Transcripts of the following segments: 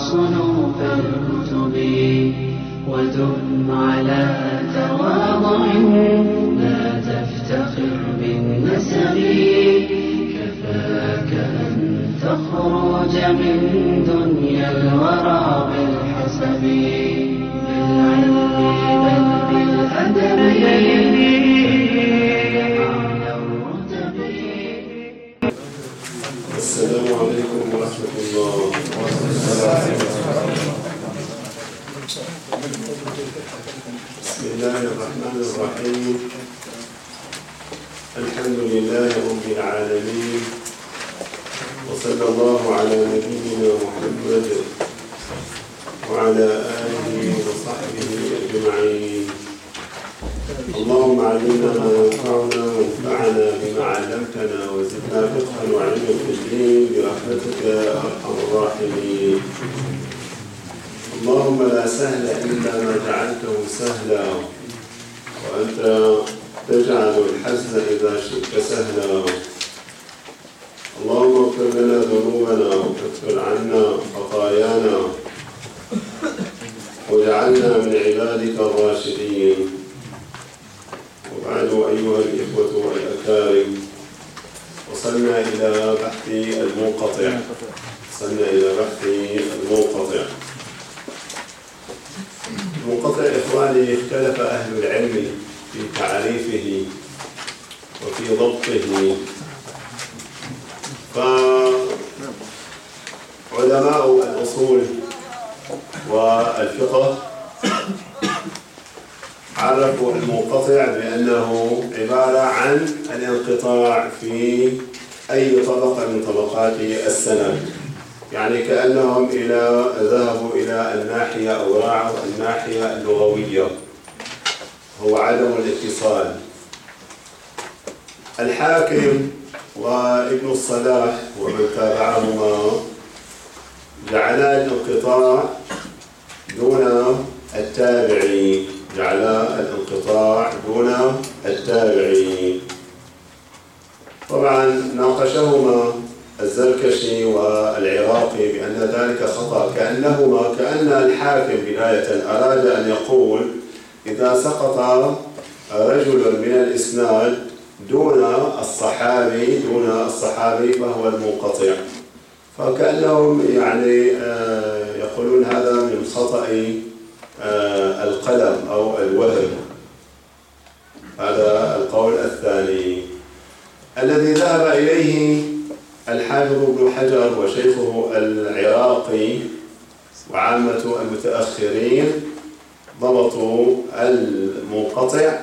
صنوف الكتب ودم على تواضع لا تفتخر بالنسب كفاك أن تخرج من دنيا الورى بالحسب بالعلم بل بالأدب السلام عليكم ورحمة الله. بسم الله الرحمن الرحيم. الحمد لله رب العالمين، وصلى الله على نبينا محمد وعلى آله وصحبه أجمعين. اللهم علمنا ما ينفعنا وانفعنا بما علمتنا وزدنا فقها وعلما في الدين برحمتك يا أرحم الراحمين. اللهم لا سهل إلا ما جعلته سهلا، وأنت تجعل الحزن إذا شئت سهلا. اللهم اغفر لنا ذنوبنا وكفر عنا خطايانا واجعلنا من عبادك الراشدين. وبعد أيها الإخوة والأكارم، وصلنا إلى بحث المنقطع. المنقطع إخواني اختلف أهل العلم في تعريفه وفي ضبطه، فعلماء الأصول والفقه عرفوا المنقطع بأنه عبارة عن الانقطاع في أي طبقة من طبقات السند، يعني كأنهم ذهبوا إلى الناحية أو راعوا الناحية اللغوية، هو عدم الاتصال. الحاكم وابن الصلاح ومن تابعهما جعلا الانقطاع دون التابعين. طبعا ناقشهما الزركشي والعراقي بأن ذلك خطأ، كأن الحاكم بداية أراد أن يقول إذا سقط رجل من الإسناد دون الصحابي فهو المنقطع، فكأنهم يقولون هذا من خطأ القلم أو الوهم. هذا القول الثاني الذي ذهب إليه الحافظ ابن حجر وشيخه العراقي وعامة المتأخرين. ضبطوا المنقطع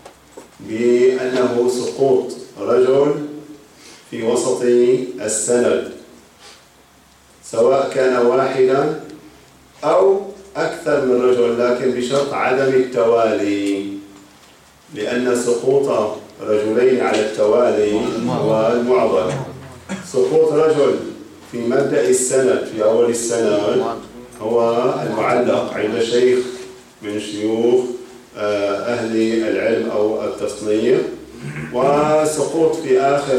بأنه سقوط رجل في وسط السند، سواء كان واحدا أو أكثر من رجل، لكن بشرط عدم التوالي، لأن سقوط رجلين على التوالي هو المعضل. سقوط رجل في مبدأ السند في أول السند هو المعلق عند شيخ من شيوخ أهل العلم أو التصنيف، وسقوط في آخر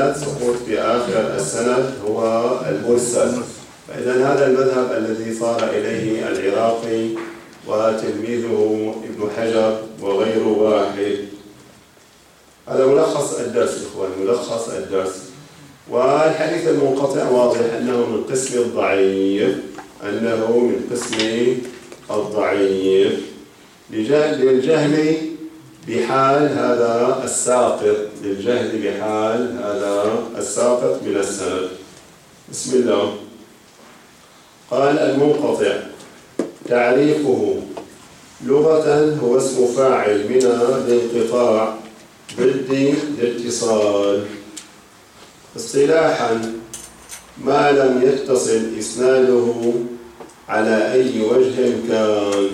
السند هو المرسل. فإذا هذا المذهب الذي صار إليه العراقي وتلميذه ابن حجر وغير واحد. هذا ملخص الدرس إخوان، ملخص الدرس. والحديث المنقطع واضح أنه من قسم الضعيف للجهل بحال هذا الساقط من السند. بسم الله. قال المنقطع تعريفه لغة هو اسم فاعل من الانقطاع ضد الاتصال. اصطلاحا ما لم يتصل إسناده على أي وجه كان.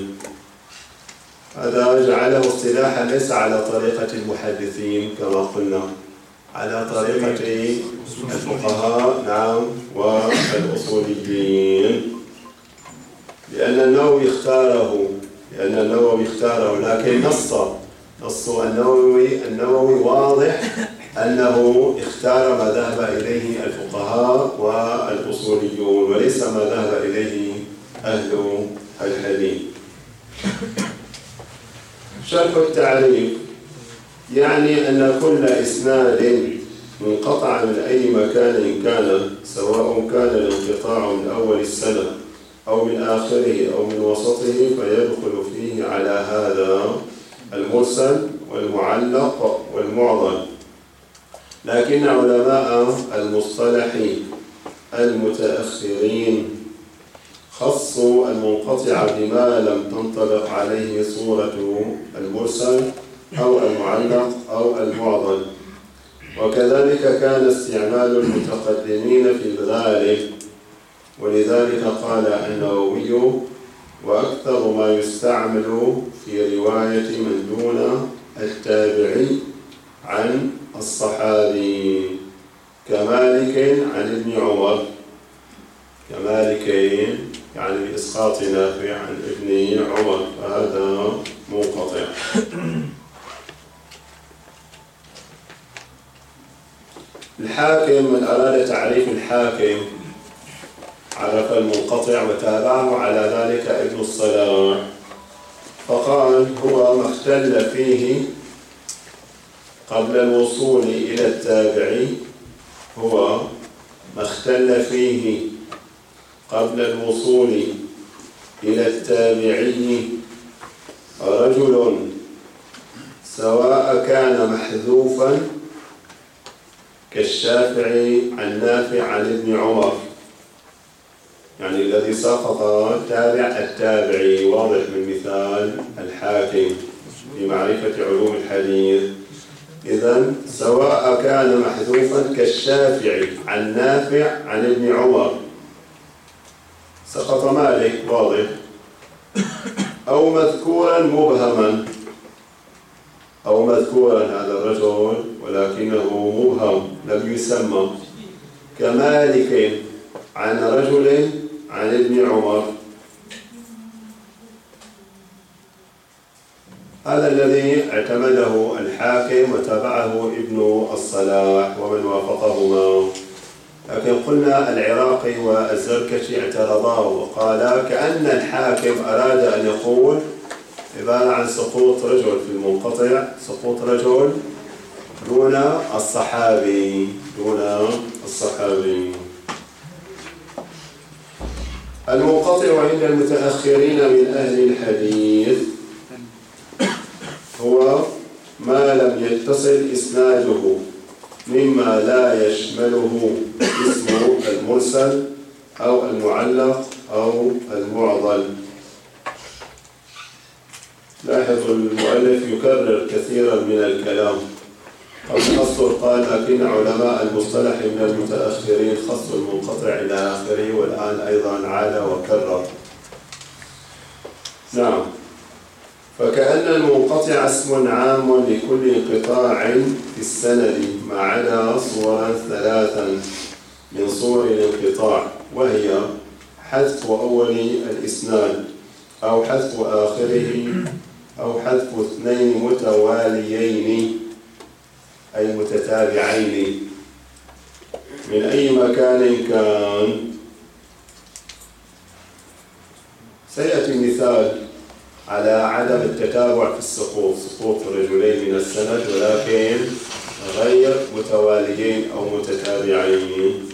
هذا جعله اصطلاحا ليس على طريقة المحدثين كما قلنا، على طريقة الفقهاء والأصوليين، لأن النووي اختاره، لكن نص النووي واضح أنه اختار ما ذهب إليه الفقهاء والأصوليون وليس ما ذهب إليه أهل الحديث. شرح التعريف يعني أن كل إسناد منقطع من أي مكان كان، سواء كان الانقطاع من أول السنة أو من آخره أو من وسطه، فيدخل فيه على هذا المرسل والمعلق والمعضل. لكن علماء المصطلح المتأخرين خصوا المنقطع بما لم تنطبق عليه صورة المرسل أو المعلق أو المعضل. وكذلك كان استعمال المتقدمين في الغالب، ولذلك قال النووي: وأكثر ما يستعمل في رواية من دون التابعي عن الصحابي كمالك عن ابن عمر، كمالك يعني بإسقاط نافع عن ابن عمر، فهذا منقطع. الحاكم من أراد تعريف الحاكم عرف المنقطع وتابعه على ذلك ابن الصلاح، فقال: هو ما اختل فيه قبل الوصول إلى التابعي، هو ما اختل فيه قبل الوصول إلى التابعي رجل سواء كان محذوفا كالشافعي عن نافع عن ابن عمر، يعني الذي سقط تابع التابعي، واضح من مثال الحاكم في معرفة علوم الحديث. إذن سواء كان محذوفا كالشافعي عن نافع عن ابن عمر، سقط مالك واضح، أو مذكورا مبهما، أو مذكورا هذا الرجل ولكنه مبهم لم يسمى، كمالك عن رجل عن ابن عمر. هذا الذي اعتمده الحاكم وتابعه ابن الصلاح ومن وافقهما. لكن قلنا العراقي والزركشي اعترضا وقالا كأن الحاكم أراد أن يقول عبارة عن سقوط رجل في المنقطع، سقوط رجل دون الصحابي، دون الصحابي. المنقطع عند المتأخرين من أهل الحديث هو ما لم يتصل إسناده مما لا يشمله اسم المرسل أو المعلق أو المعضل. لاحظوا المؤلف يكرر كثيرا من الكلام. قبل أسطر قال: لكن علماء المصطلح من المتأخرين خصوا المنقطع إلى آخره، والآن أيضا عاد وكرر. نعم، فكأن المنقطع اسم عام لكل انقطاع في السند ما عدا صورا ثلاثا من صور الانقطاع، وهي حذف أول الإسناد أو حذف آخره أو حذف اثنين متواليين أي متتابعين من أي مكان كان. سيأتي مثال على عدم التتابع في السقوط، سقوط رجلين من السند ولكن غير متواليين أو متتابعين.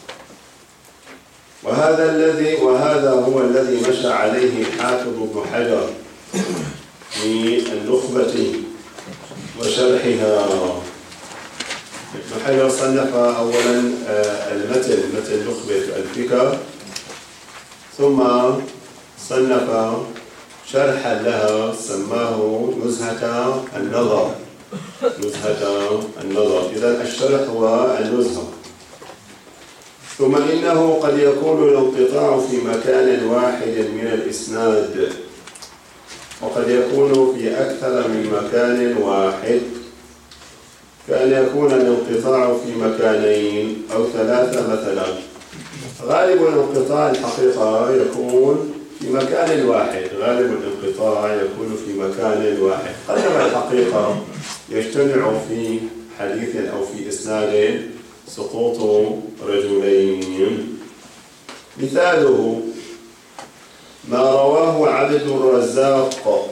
وهذا هو الذي مشى عليه الحافظ ابن حجر في النخبة وشرحها. ابن حجر صنف أولا المتن، متن نخبة الفكر، ثم صنف شرحا لها سماه نزهة النظر، نزهة النظر. إذن الشرح هو النزهة. ثم إنه قد يكون الانقطاع في مكان واحد من الإسناد، وقد يكون في أكثر من مكان واحد، كأن يكون الانقطاع في مكانين أو ثلاثة مثلا. غالب الانقطاع الحقيقة يكون في مكان واحد، غالب الانقطاع يكون في مكان واحد. قدم الحقيقة يجتمع في حديث أو في إسناد سقوط رجلين. مثاله ما رواه عبد الرزاق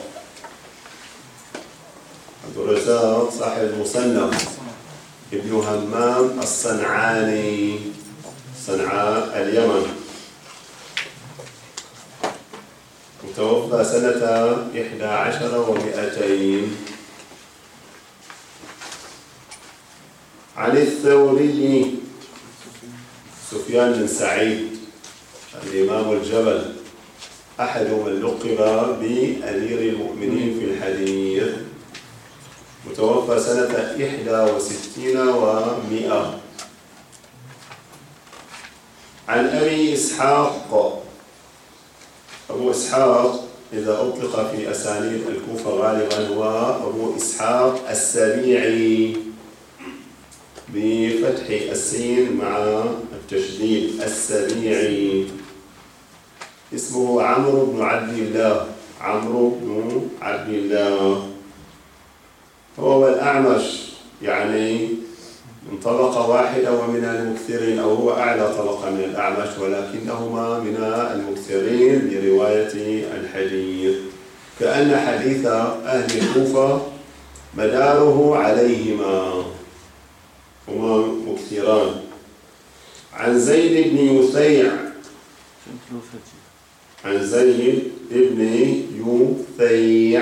صاحب المصنف ابن همام الصنعاني، صنعاء اليمن، متوفى سنة 11 و200. عن الثوري سفيان بن سعيد الإمام الجبل، أحد من لقب بأمير المؤمنين في الحديث، متوفى سنة 61 و100. عن أبي إسحاق، أبو إسحاق إذا أطلق في أسانيد الكوفة غالبا هو أبو إسحاق السبيعي بفتح السين مع التشديد، السبيعي. اسمه عمرو بن عبد الله، عمرو بن عبد الله. هو الأعمش، يعني من طبقة واحدة ومن المكثرين، أو هو أعلى طبقة من الأعمش، ولكنهما من المكثرين لرواية الحديث. كأن حديث أهل الكوفة مداره عليهما، هما مكثران. عن زيد بن يثيع، عن زيد بن يثيع،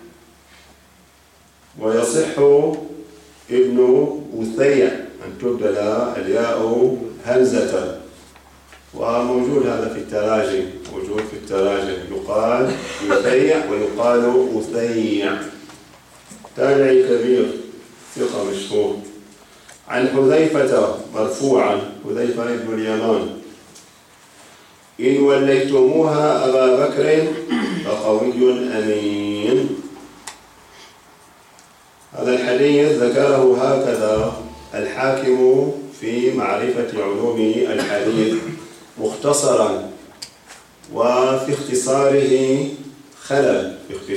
ويصح ابن أثيع أن تبدل الياء همزة، وموجود هذا في التراجم، موجود في التراجم، يقال يثيع ويقال أثيع. تابعي كبير ثقة مشهور. عن حذيفة مرفوعا، حذيفة بن اليمان: إن وليتموها أبا بكر فقوي أمين. هذا الحديث ذكره هكذا الحاكم في معرفة علوم الحديث مختصرا، وفي اختصاره خلل،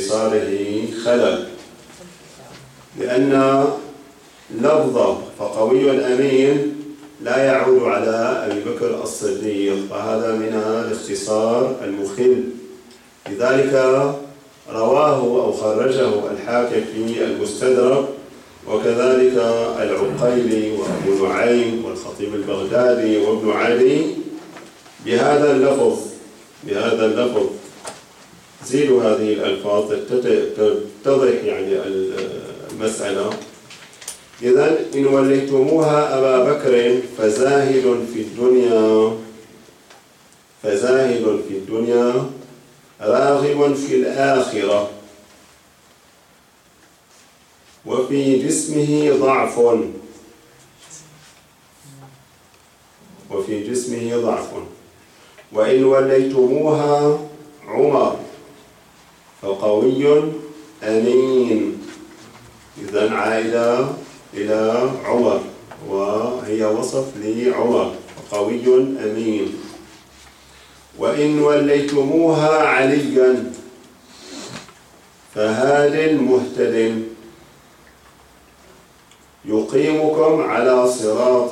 لأن لفظ فقوي أمين لا يعود على أبي بكر الصديق، فهذا من الاختصار المخل. لذلك رواه أو خرجه الحاكم في المستدرك، وكذلك العقيلي وأبو نعيم والخطيب البغدادي وابن علي بهذا اللفظ. زيدوا هذه الألفاظ تتضح يعني المسألة. إذن إن وليتموها أبا بكر فزاهد في الدنيا راغب في الآخرة، وفي جسمه ضعف، وإن وليتموها عمر فقوي أمين. إذن عائدة إلى عمر، وهي وصف لعمر، قوي أمين. وإن وليتموها عليا فهاد مهتد، يقيمكم على صراط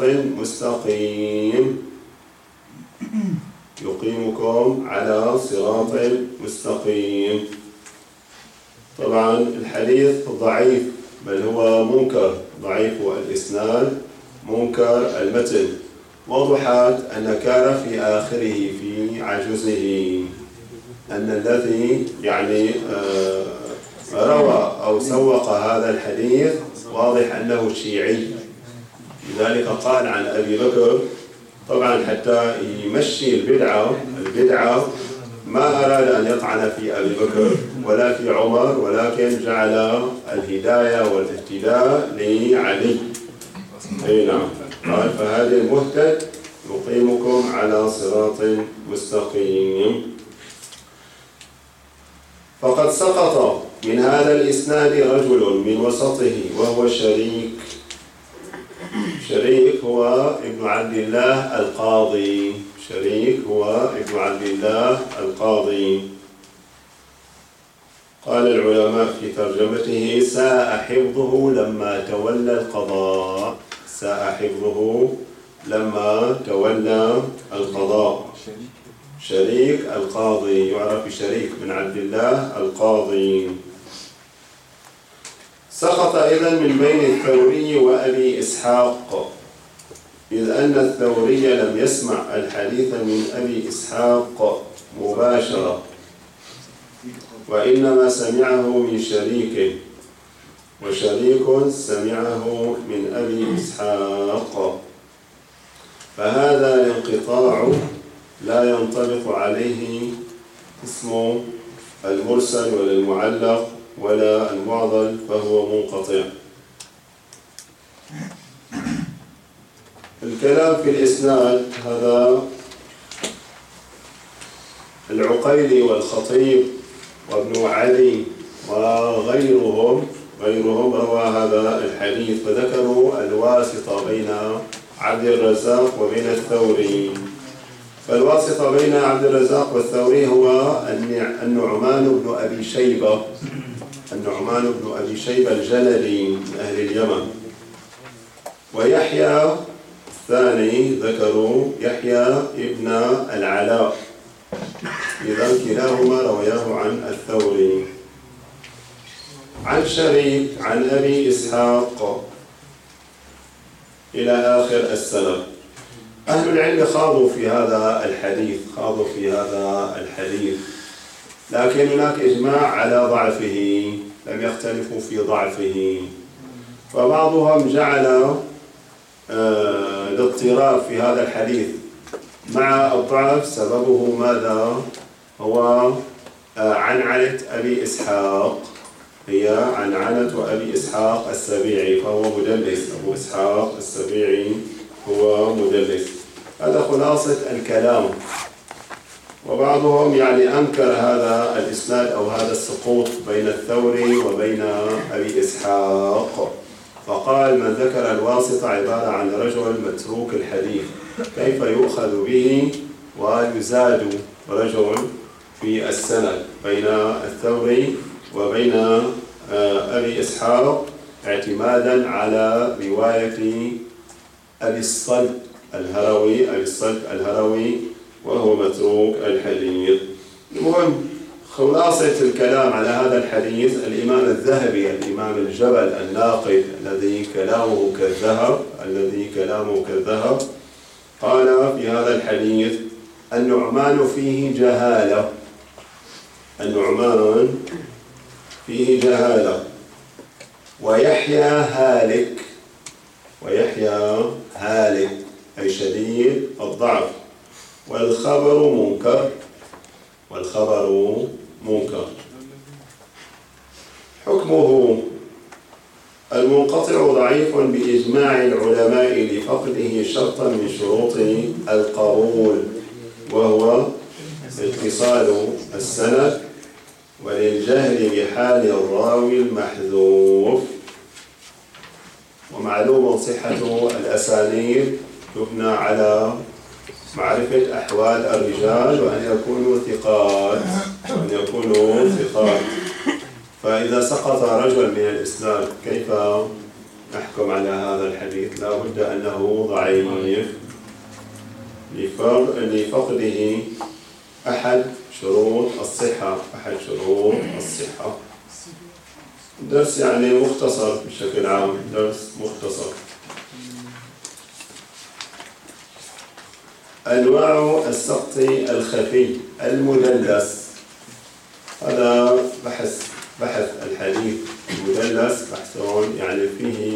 مستقيم. طبعا الحديث ضعيف، بل هو منكر، ضعيف الإسناد، منكر المتن. وضحت النكارة في آخره في عجزه، أن الذي يعني روى أو سوق هذا الحديث واضح أنه شيعي. لذلك قال عن أبي بكر، طبعا حتى يمشي البدعة ما أراد أن يطعن في أبي بكر ولا في عمر، ولكن جعل الهداية والاهتداء لعلي. أي نعم، قال فهذا المهتد يقيمكم على صراط مستقيم. فقد سقط من هذا الإسناد رجل من وسطه، وهو شريك هو ابن عبد الله القاضي. قال العلماء في ترجمته: ساء حفظه لما تولى القضاء. شريك القاضي، يعرف بشريك بن عبد الله القاضي. سقط إذن من بين الثوري وأبي إسحاق، إذ أن الثوري لم يسمع الحديث من أبي إسحاق مباشرة، وإنما سمعه من شريك، وشريك سمعه من أبي إسحاق، فهذا الانقطاع لا ينطبق عليه اسم المرسل ولا المعلق ولا المعضل، فهو منقطع. الكلام في الإسناد هذا العقيلي والخطيب وابن عدي وغيرهم روى هذا الحديث، فذكروا الواسطة بين عبد الرزاق وبين الثوري. فالواسطة بين عبد الرزاق والثوري هو النعمان بن أبي شيبة الجلدي من أهل اليمن. ويحيى الثاني ذكروا يحيى ابن العلاء، إذا كلاهما روياه عن الثوري. عن شريك عن أبي إسحاق إلى آخر السنة. أهل العلم خاضوا في هذا الحديث، لكن هناك إجماع على ضعفه، لم يختلفوا في ضعفه. فبعضهم جعل الاضطراب في هذا الحديث مع الضعف سببه ماذا؟ هو عنعنة أبي إسحاق، هي عنعنة أبي إسحاق السبيعي، فهو مدلس. أبو إسحاق السبيعي هو مدلس. هذا خلاصة الكلام. وبعضهم أنكر هذا الإسناد أو هذا السقوط بين الثوري وبين أبي إسحاق، فقال من ذكر الواسطة عبارة عن رجل متروك الحديث، كيف يؤخذ به ويزاد رجل في السند بين الثوري وبين أبي إسحاق، اعتمادا على رواية أبي الصلت الهروي وهو متروك الحديث. المهم خلاصة الكلام على هذا الحديث، الإمام الذهبي، الإمام الجبل الناقد الذي كلامه كالذهب، قال في هذا الحديث النعمان فيه جهالة ويحيى هالك أي شديد الضعف، والخبر منكر. حكمه المنقطع ضعيف بإجماع العلماء لفقده شرطا من شروط القبول، وهو اتصال السند وللجهل بحال الراوي المحذوف. ومعلوم صحة الأسانيد تبنى على معرفة أحوال الرجال وأن يكونوا ثقات. فإذا سقط رجل من الإسناد كيف نحكم على هذا الحديث؟ لا بد أنه ضعيف لفقده أحد شروط الصحة. درس مختصر بشكل عام، درس مختصر. أنواع السقط الخفي المدلس، هذا بحث الحديث المدلس بحث فيه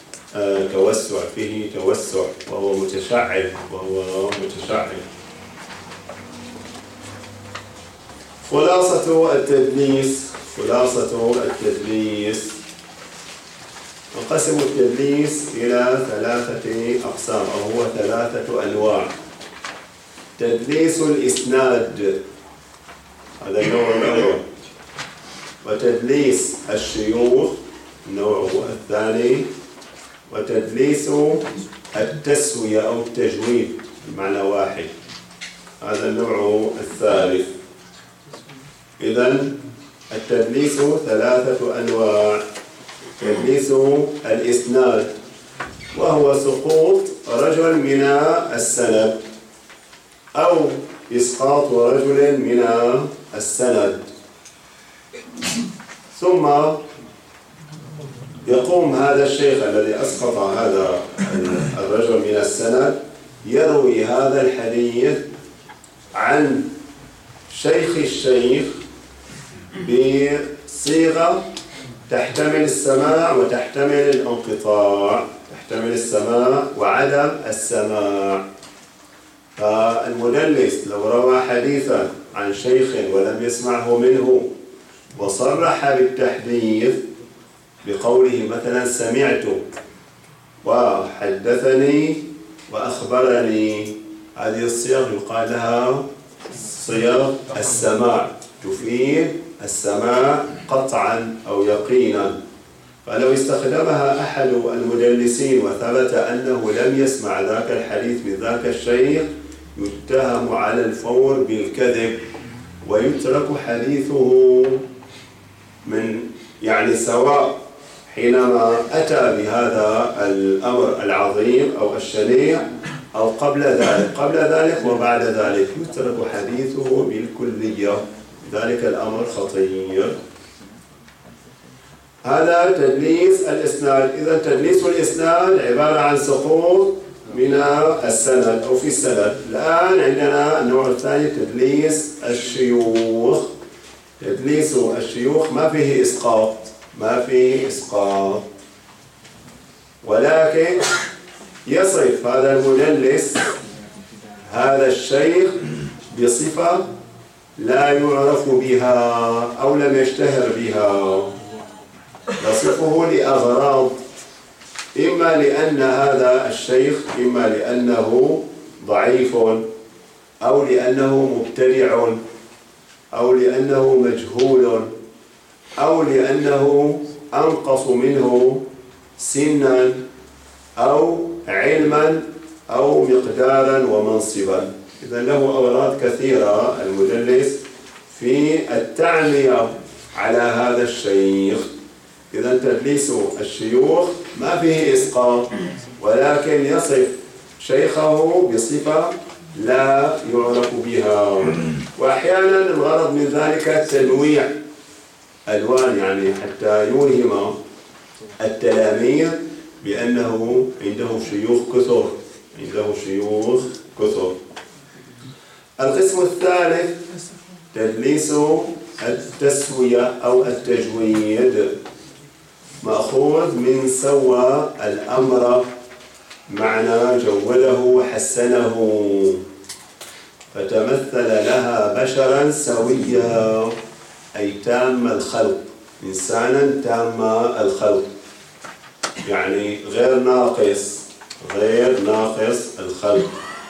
توسع وهو متشعب. خلاصة التدليس نقسم التدليس إلى 3 أقسام، أو هو 3 أنواع. تدليس الإسناد، هذا النوع الأول. وتدليس الشيوخ، النوع الثاني. وتدليس التسوية أو التجويد بمعنى واحد، هذا النوع الثالث. إذن التدليس 3 أنواع. تدليس الإسناد، وهو سقوط رجل من السند، أو إسقاط رجل من السند، ثم يقوم هذا الشيخ الذي أسقط هذا الرجل من السند يروي هذا الحديث عن شيخ الشيخ بصيغة تحتمل السماع وتحتمل الانقطاع، تحتمل السماع وعدم السماع. فالمدلس لو روى حديثا عن شيخ ولم يسمعه منه وصرح بالتحديث بقوله مثلا سمعت وحدثني وأخبرني، هذه الصيغ يقال لها صيغ السماع، تفيد السماع قطعا أو يقينا. فلو استخدمها أحد المدلسين وثبت أنه لم يسمع ذاك الحديث من ذاك الشيخ يتهم على الفور بالكذب ويترك حديثه من سواء حينما أتى بهذا الأمر العظيم أو الشنيع أو قبل ذلك وبعد ذلك يترك حديثه بالكلية. ذلك الأمر خطير. هذا تدليس الإسناد. إذا تدليس الإسناد عبارة عن سقوط من السند أو في السند. الآن عندنا النوع الثاني تدليس الشيوخ. تدليس الشيوخ ما فيه إسقاط، ولكن يصف هذا المدلس هذا الشيخ بصفة لا يعرف بها أو لم يشتهر بها، يصفه لأغراض، إما لأن هذا الشيخ إما لأنه ضعيف أو لأنه مبتدع أو لأنه مجهول أو لأنه أنقص منه سنا أو علما أو مقدارا ومنصبا. إذا له أغراض كثيرة المدلس في التعمية على هذا الشيخ. إذا تدليس الشيوخ ما فيه إسقاط، ولكن يصف شيخه بصفة لا يعرف بها. وأحيانا الغرض من ذلك تنويع ألوان، حتى يوهم التلاميذ بأنه عنده شيوخ كثر. القسم الثالث تدليس التسوية أو التجويد، مأخوذ من سوى الأمر، معنى جوده وحسنه، فتمثل لها بشرا سويا أي تام الخلق، إنسانا تام الخلق، غير ناقص الخلق.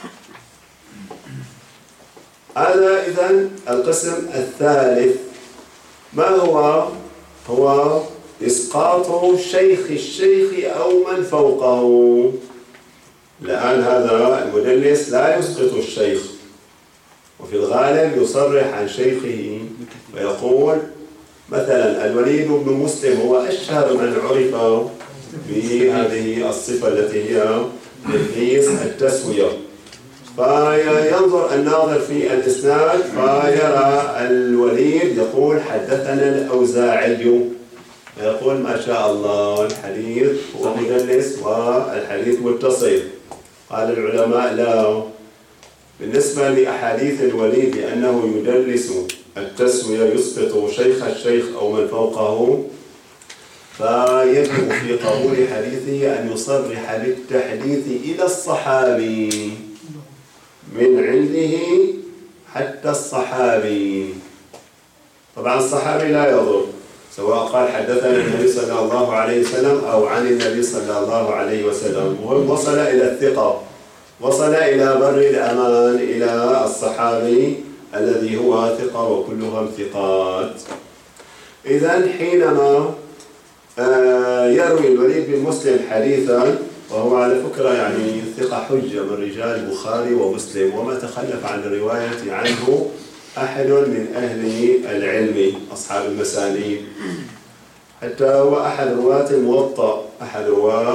هذا إذن القسم الثالث. ما هو إسقاط شيخ الشيخ أو من فوقه. الآن هذا المدلس لا يسقط الشيخ، وفي الغالب يصرح عن شيخه ويقول مثلا الوليد بن مسلم هو أشهر من عرف بهذه الصفة التي هي تدليس التسوية. فينظر الناظر في الإسناد فيرى الوليد يقول حدثنا الأوزاعي، فيقول ما شاء الله الحديث هو مدلس والحديث متصل. قال العلماء لا، بالنسبة لأحاديث الوليد لأنه يدلس التسوية يسقط شيخ الشيخ أو من فوقه، فيجب في قبول حديثه أن يصرح بالتحديث إلى الصحابي من عنده حتى الصحابي. طبعا الصحابي لا يضر، سواء قال حدثنا النبي صلى الله عليه وسلم أو عن النبي صلى الله عليه وسلم، وصل إلى الثقة، وصل إلى بر الأمان، إلى الصحابي الذي هو ثقة وكلهم ثقات. إذن حينما يروي الوليد بن مسلم حديثا، وهو على فكرة ثقة حجة من رجال البخاري ومسلم، وما تخلف عن الرواية عنه أحد من أهل العلم أصحاب المسانيد، حتى هو أحد رواة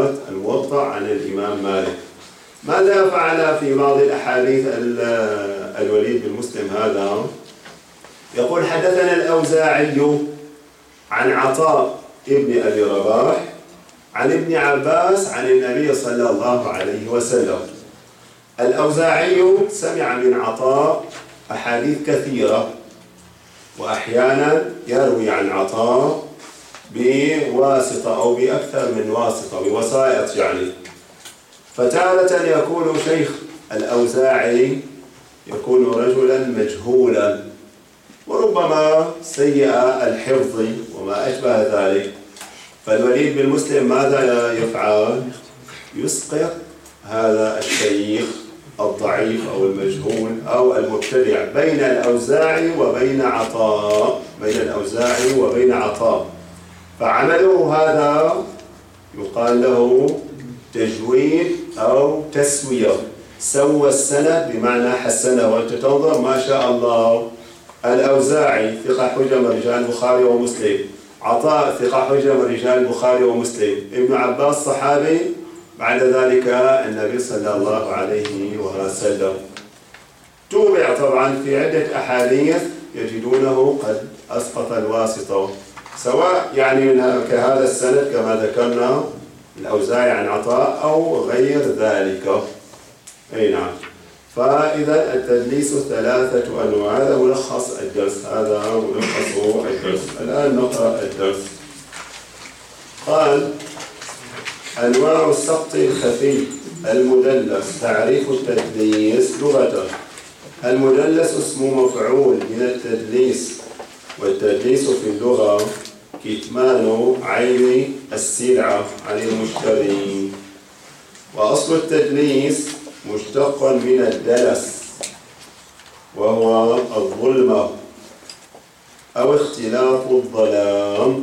الموطأ عن الإمام مالك. ماذا فعل في بعض الأحاديث الوليد بن مسلم هذا يقول: حدثنا الأوزاعي عن عطاء ابن أبي رباح عن ابن عباس عن النبي صلى الله عليه وسلم. الأوزاعي سمع من عطاء أحاديث كثيرة، وأحيانا يروي عن عطاء بواسطة أو بأكثر من واسطة، بوسائط يعني. فتارة يكون شيخ الأوزاعي يكون رجلا مجهولا، وربما سيء الحفظ وما أشبه ذلك. فالوليد بن مسلم ماذا يفعل؟ يسقط هذا الشيخ الضعيف أو المجهول أو المبتدع بين الأوزاعي وبين عطاء، فعمله هذا يقال له تجويد أو تسوية. سوى السند بمعنى حسنه. وأنت تنظر ما شاء الله، الأوزاعي ثقة حجة من رجال البخاري ومسلم، عطاء ثقة حجة من رجال البخاري ومسلم، ابن عباس صحابي، بعد ذلك النبي صلى الله عليه وسلم. توبع طبعا في عدة أحاديث يجدونه قد أسقط الواسطة، سواء يعني كهذا السند كما ذكرنا الأوزاعي عن عطاء أو غير ذلك. أي نعم. فإذا التدليس 3 أنواع. هذا ملخص الدرس، الآن نقرأ الدرس. قال: أنواع السقط الخفي المدلس. تعريف التدليس لغة: المدلس اسم مفعول من التدليس، والتدليس في اللغة كتمان عين السلعة عن المشتري. وأصل التدليس مشتق من الدلس، وهو الظلمة أو اختلاط الظلام.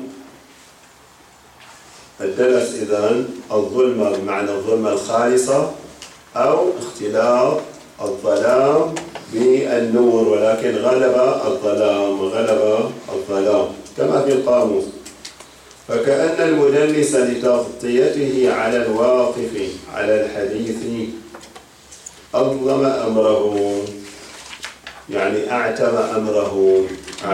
الدلس إذن الظلمة بمعنى الظلمة الخالصة، أو اختلاط الظلام بالنور، ولكن غلب الظلام كما في القاموس. فكأن المدلس لتغطيته على الواقف على الحديث أظلم أمره، يعني أعتم أمره.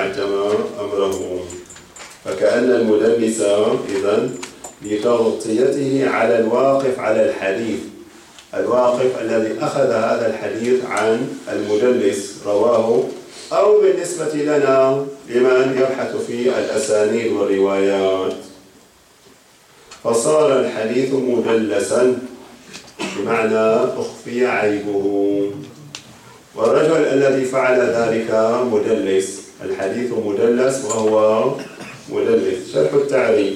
فكأن المدلس إذن لتغطيته على الواقف على الحديث، الواقف الذي أخذ هذا الحديث عن المدلس رواه، أو بالنسبة لنا لمن يبحث في الأسانيد والروايات، فصار الحديث مدلسا بمعنى أخفي عيبه. والرجل الذي فعل ذلك مدلس، الحديث مدلس وهو مدلس. شرح التعريف: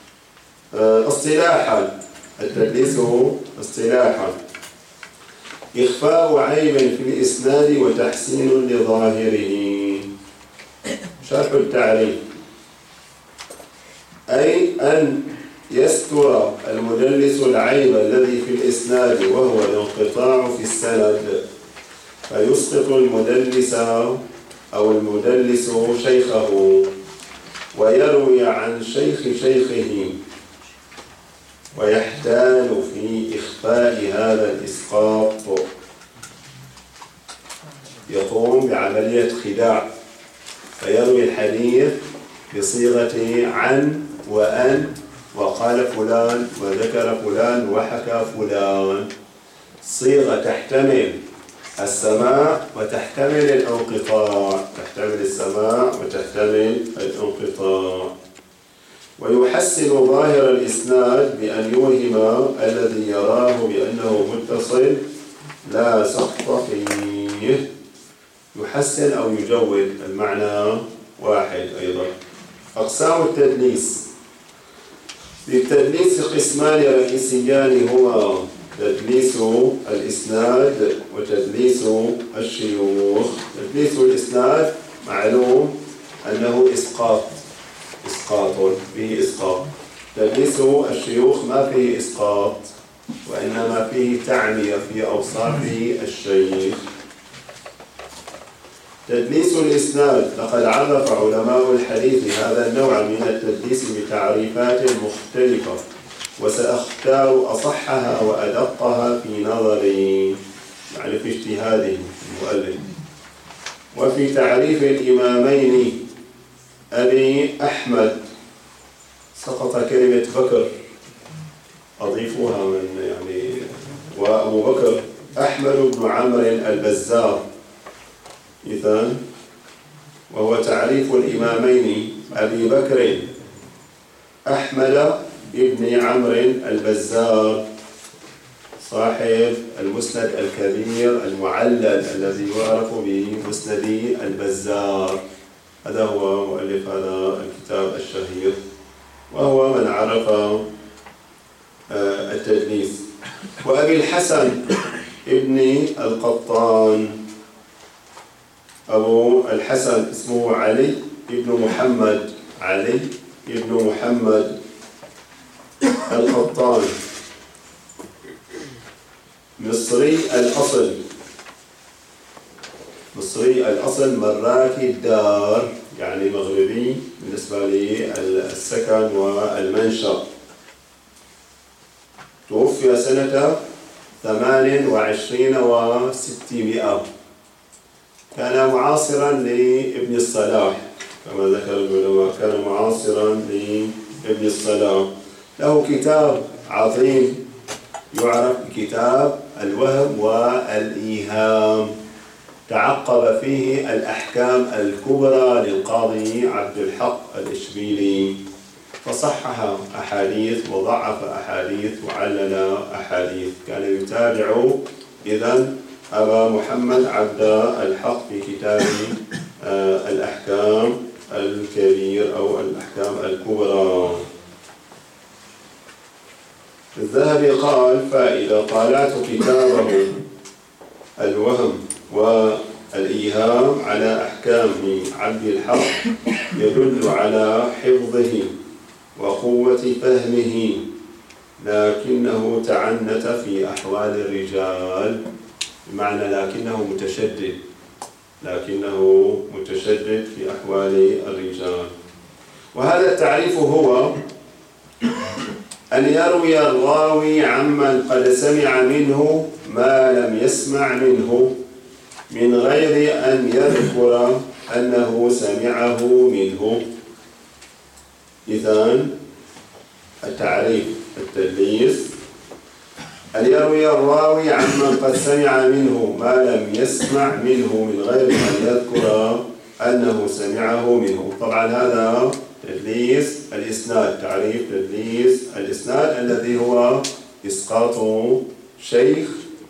اصطلاحا التدليس اصطلاحا إخفاء عيب في الإسناد وتحسين لظاهره. شرح التعريف: أي أن يستر المدلس العيب الذي في الإسناد وهو الانقطاع في السند، فيسقط المدلس أو المدلس شيخه ويروي عن شيخه، ويحتال في إخفاء هذا الإسقاط. يقوم بعملية خداع، فيروي الحديث بصيغة عن وأن، وقال فلان وذكر فلان وحكى فلان، صيغة تحتمل السماع وتحتمل الانقطاع، ويحسن ظاهر الإسناد بأن يوهم الذي يراه بأنه متصل لا سقط فيه. يحسن أو يجود المعنى واحد أيضا. أقسام التدليس: للتدليس قسمان رئيسيان هما تدليس الإسناد وتدليس الشيوخ. تدليس الإسناد معلوم أنه إسقاط فيه إسقاط. تدليس الشيوخ ما فيه إسقاط، وإنما فيه تعمية في أوصاف الشيخ. تدليس الإسناد: لقد عرف علماء الحديث هذا النوع من التدليس بتعريفات مختلفة، وسأختار أصحها وأدقها في نظري، يعني في اجتهاده المؤلف. وفي تعريف الإمامين أبي أحمد سقط كلمة بكر، أضيفوها من يعني، وأبو بكر أحمد بن عمرو البزار إذن، وهو تعريف الإمامين أبي بكر أحمد بن عمرو البزار صاحب المسند الكبير المعلل الذي يعرف بمسند البزار. هذا هو مؤلف هذا الكتاب الشهير، وهو من عرف التدليس. وأبي الحسن ابن القطان، أبو الحسن اسمه علي ابن محمد، علي ابن محمد القطان، مصري الأصل، مصري الأصل مراكي الدار، يعني مغربي بالنسبة للسكن والمنشأ. توفي سنة 28 و600. كان معاصرا لابن الصلاح كما ذكر العلماء، كان معاصرا لابن الصلاح. له كتاب عظيم يعرف بكتاب الوهم والإيهام، تعقب فيه الأحكام الكبرى للقاضي عبد الحق الإشبيلي، فصحح أحاديث وضعف أحاديث وعلل أحاديث. كان يتابع إذن أبا محمد عبد الحق في كتاب الأحكام الكبير أو الأحكام الكبرى. الذهبي قال فإذا طالعت كتابه الوهم والإيهام على أحكام عبد الحق يدل على حفظه وقوة فهمه، لكنه تعنت في أحوال الرجال، بمعنى لكنه متشدد في أحوال الرجال. وهذا التعريف هو أن يروي الراوي عمن قد سمع منه ما لم يسمع منه من غير أن يذكر أنه سمعه منه. إذن التعريف التدليس أن يروي الراوي عمن قد سمع منه ما لم يسمع منه من غير أن يذكر أنه سمعه منه. طبعا هذا تدليس الإسناد، تعريف تدليس الإسناد الذي هو إسقاط شيخ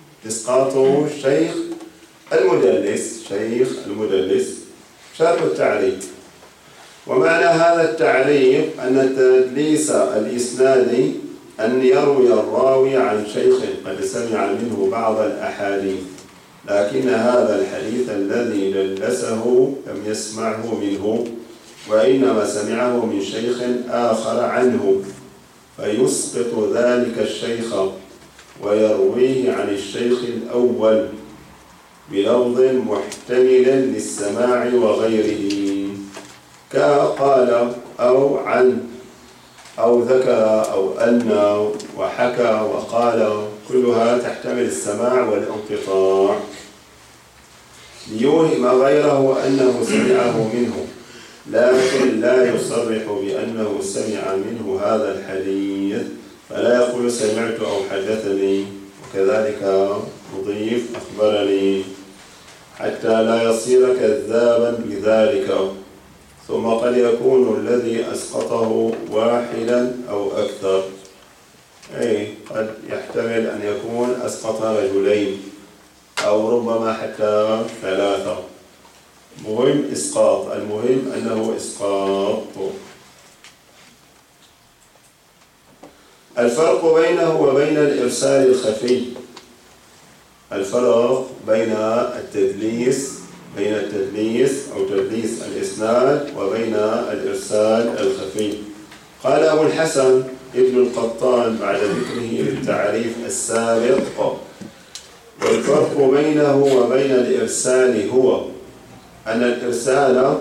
المدلس، شرح التعريف. ومعنى هذا التعريف أن تدليس الإسناد أن يروي الراوي عن شيخ قد سمع منه بعض الأحاديث، لكن هذا الحديث الذي دلسه لم يسمعه منه، وإنما سمعه من شيخ آخر عنه، فيسقط ذلك الشيخ ويرويه عن الشيخ الأول بلفظ محتمل للسماع وغيره، كقال أو عن أو ذكر أو أن وحكى وقال، كلها تحتمل السماع والانقطاع، ليوهم غيره أنه سمعه منه، لكن لا يصرح بأنه سمع منه هذا الحديث، فلا يقول سمعت أو حدثني، وكذلك نضيف أخبرني، حتى لا يصير كذابا بذلك. ثم قد يكون الذي أسقطه واحدا أو أكثر، أي قد يحتمل أن يكون أسقط رجلين أو ربما حتى 3. مهم إسقاط، المهم أنه إسقاط. الفرق بينه وبين الإرسال الخفي، الفرق بين التدليس أو تدليس الإسناد وبين الإرسال الخفي. قال أبو الحسن ابن القطان بعد ذكره للتعريف السابق: والفرق بينه وبين الإرسال هو أن الإرسال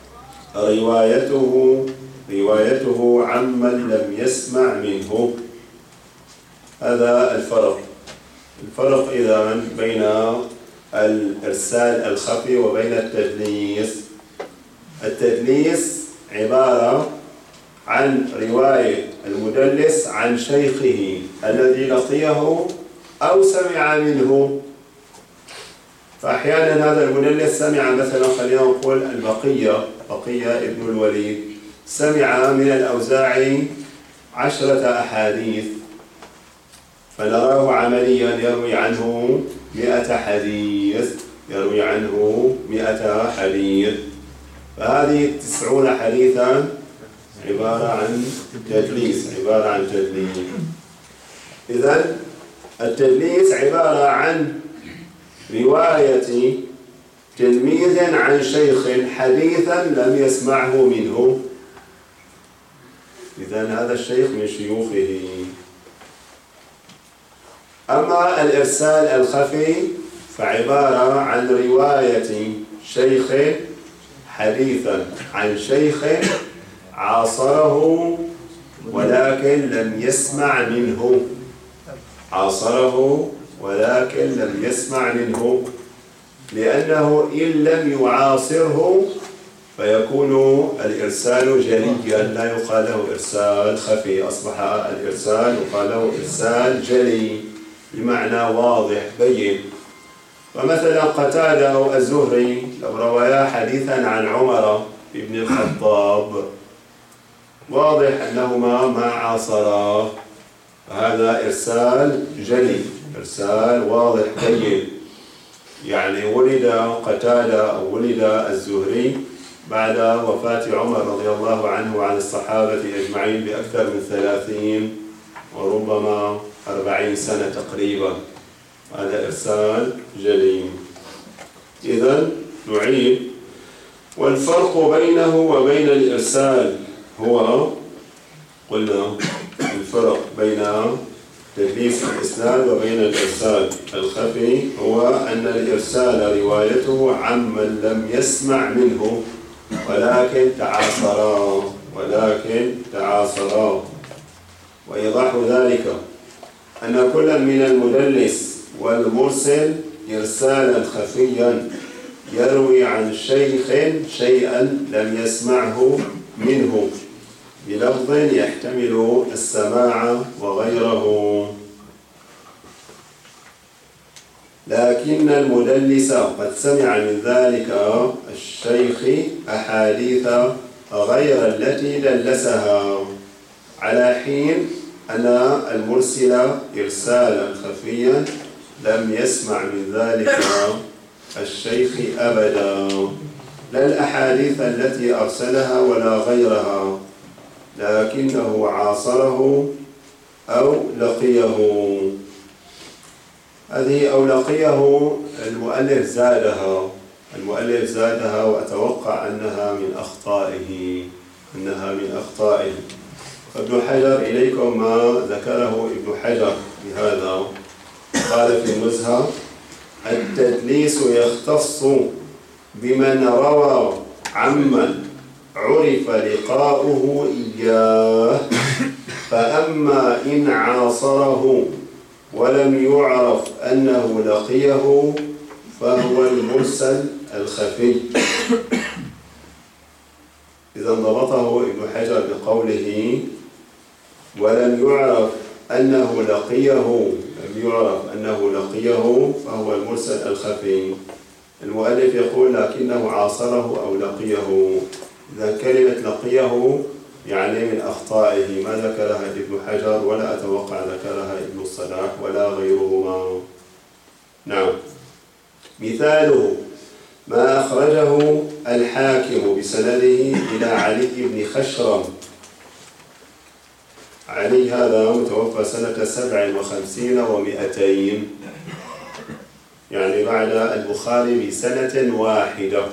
روايته عمن لم يسمع منه. هذا الفرق إذن بين الإرسال الخفي وبين التدليس. التدليس عبارة عن رواية المدلس عن شيخه الذي لقيه أو سمع منه. فأحيانا هذا المدلس سمع مثلا، خلينا نقول بقية ابن الوليد سمع من الأوزاعي 10 أحاديث، فنراه عمليا يروي عنه 100 حديث، يروي عنه 100 حديث. فهذه 90 حديثا عبارة عن تدليس، إذن التدليس عبارة عن رواية تلميذ عن شيخ حديثا لم يسمعه منه، إذن هذا الشيخ من شيوخه. أما الإرسال الخفي فعبارة عن رواية شيخ حديثا عن شيخ عاصره ولكن لم يسمع منه، لأنه إن لم يعاصره فيكون الإرسال جليا، لا يقال له إرسال خفي، أصبح الإرسال يقال له إرسال جلي بمعنى واضح بين. فمثلا قتادة أو الزهري لو روايا حديثا عن عمر بن الخطاب واضح أنهما ما عاصرا، فهذا إرسال جلي، إرسال واضح بين. يعني ولد قتادة أو ولد الزهري بعد وفاة عمر رضي الله عنه وعن الصحابة أجمعين بأكثر من 30 وربما 40 سنة تقريبا، هذا إرسال جلي. إذن نعيد: والفرق بينه وبين الإرسال هو، قلنا الفرق بين تدليس الإسناد وبين الإرسال الخفي هو أن الإرسال روايته عمن لم يسمع منه ولكن تعاصرا. وإيضاح ذلك أن كل من المدلس والمرسل إرسالا خفيا يروي عن شيخ شيئا لم يسمعه منه بلفظ يحتمل السماع وغيره، لكن المدلس قد سمع من ذلك الشيخ أحاديث غير التي دلسها، على حين أن المرسل إرسالا خفيا لم يسمع من ذلك الشيخ أبدا، لا الأحاديث التي أرسلها ولا غيرها، لكنه عاصره أو لقيه. هذه أو لقيه المؤلف زادها وأتوقع أنها من أخطائه. ابن حجر إليكم ما ذكره ابن حجر بهذا، قال في النزهة: التدليس يختص بمن روى عمن عرف لقاؤه إياه، فأما إن عاصره ولم يعرف أنه لقيه فهو المرسل الخفي. إذا ضبطه ابن حجر بقوله ولم يعرف أنه لقيه فهو المرسل الخفي. المؤلف يقول لكنه عاصره أو لقيه. إذا كلمة لقيه يعني من أخطائه، ما ذكرها ابن حجر ولا أتوقع ذكرها ابن الصلاح ولا غيرهما. نعم، مثاله ما أخرجه الحاكم بسنده إلى علي بن خشرم. علي هذا متوفى سنة 57 و200، يعني بعد البخاري بسنة واحدة.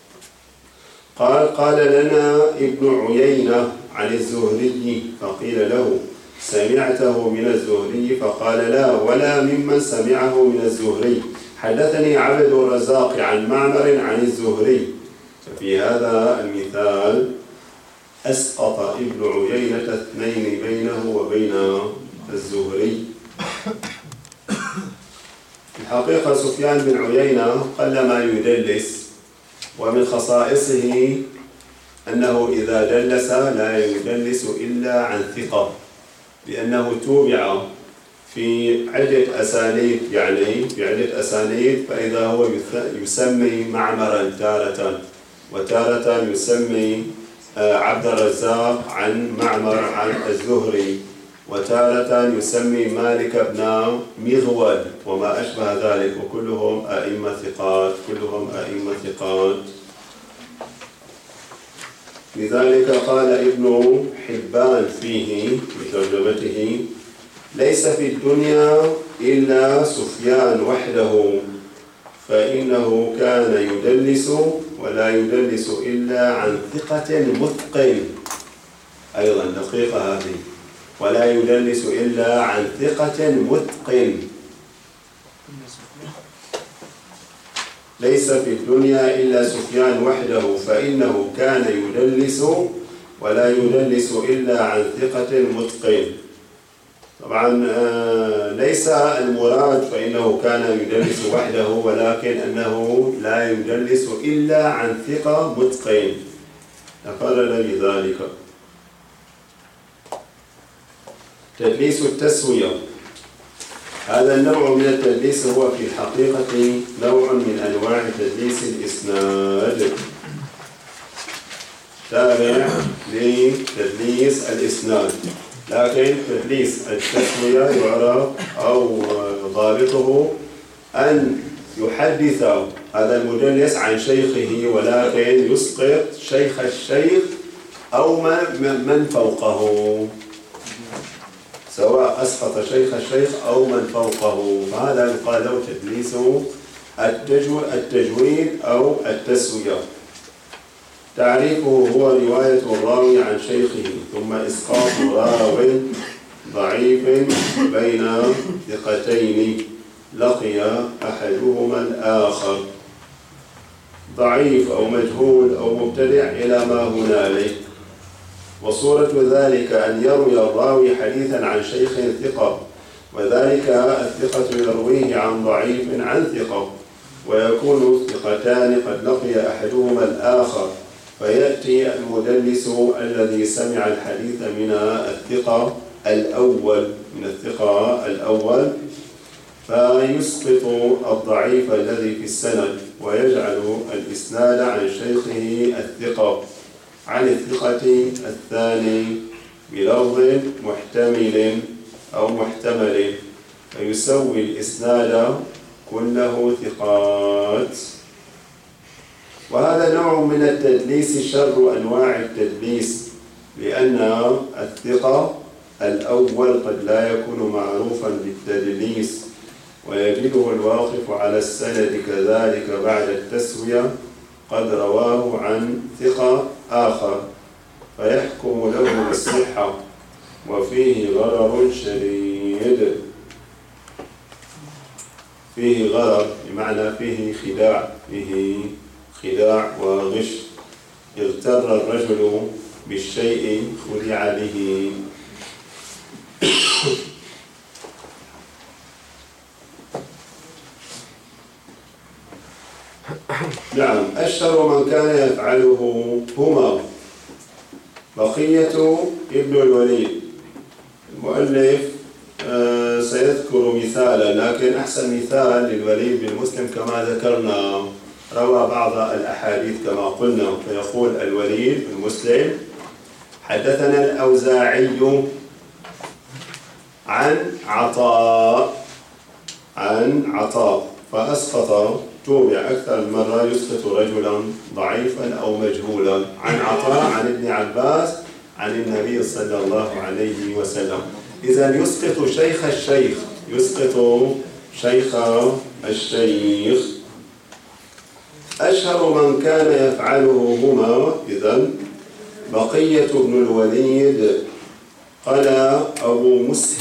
قال لنا ابن عيينة عن الزهري، فقيل له سمعته من الزهري؟ فقال لا، ولا ممن سمعه من الزهري. حدثني عبد الرزاق عن معمر عن الزهري. ففي هذا المثال أسقط ابن عيينة 2 بينه وبين الزهري. الحقيقة سفيان بن عيينة قلما يدلس، ومن خصائصه أنه إذا دلس لا يدلس إلا عن ثقة، لأنه توبع في عدة أسانيد، يعني في عدة أسانيد، فإذا هو يسمي معمرا تارة، وتارة يسمي عبد الرزاق عن معمر عن الزهري، وتارة يسمي مالك بن مغول وما أشبه ذلك، وكلهم أئمة ثقات، كلهم أئمة ثقات. لذلك قال ابن حبان فيه بترجمته: ليس في الدنيا إلا سفيان وحده، فإنه كان يدلس ولا يدلس إلا عن ثقة متقن. أيضا دقيقة هذه، ولا يدلس إلا عن ثقة متقن. ليس في الدنيا إلا سفيان وحده، فإنه كان يدلس ولا يدلس إلا عن ثقة متقن. طبعا ليس المراد فإنه كان يدلس وحده، ولكن أنه لا يدلس إلا عن ثقة متقن، تقرر بذلك. تدليس التسوية، هذا النوع من التدليس هو في الحقيقة نوع من أنواع تدليس الإسناد، تابع لتدليس الإسناد. لكن تدليس التسوية يعرف أو ضابطه أن يحدث هذا المدلس عن شيخه، ولكن يسقط شيخ الشيخ أو من فوقه، سواء أسقط شيخ الشيخ أو من فوقه، فهذا يقال له تدليس التجويد أو التسوية. تعريفه هو رواية الراوي عن شيخه ثم إسقاط راو ضعيف بين ثقتين لقي أحدهما الآخر، ضعيف أو مجهول أو مبتدع إلى ما هنالك. وصورة ذلك أن يروي الراوي حديثا عن شيخ ثقة، وذلك الثقة يرويه عن ضعيف عن ثقة، ويكون الثقتان قد لقي أحدهما الآخر، فيأتي المدلس الذي سمع الحديث من الثقة الأول فيسقط الضعيف الذي في السند، ويجعل الإسناد عن شيخه الثقة عن الثقة الثاني بلفظ محتمل أو محتمل، فيسوي الإسناد كله ثقات. وهذا نوع من التدليس شر أنواع التدليس، لأن الثقة الأول قد لا يكون معروفا بالتدليس، ويجده الواقف على السند كذلك بعد التسوية قد رواه عن ثقة آخر، فيحكم له بالصحة، وفيه غرر شديد. فيه غرر بمعنى فيه خداع وغش، اغتر الرجل بالشيء خدع به. نعم، أشهر من كان يفعله هما بقية ابن الوليد. المؤلف سيذكر مثالا، لكن أحسن مثال للوليد بن مسلم كما ذكرنا روى بعض الأحاديث كما قلنا، فيقول الوليد بن مسلم: حدثنا الأوزاعي عن عطاء، فأسقط، توبع أكثر من مرة، يسقط رجلا ضعيفا أو مجهولا، عن عطاء عن ابن عباس عن النبي صلى الله عليه وسلم. إذن يسقط شيخ الشيخ. أشهر من كان يفعله هما إذن بقية بن الوليد. قال أبو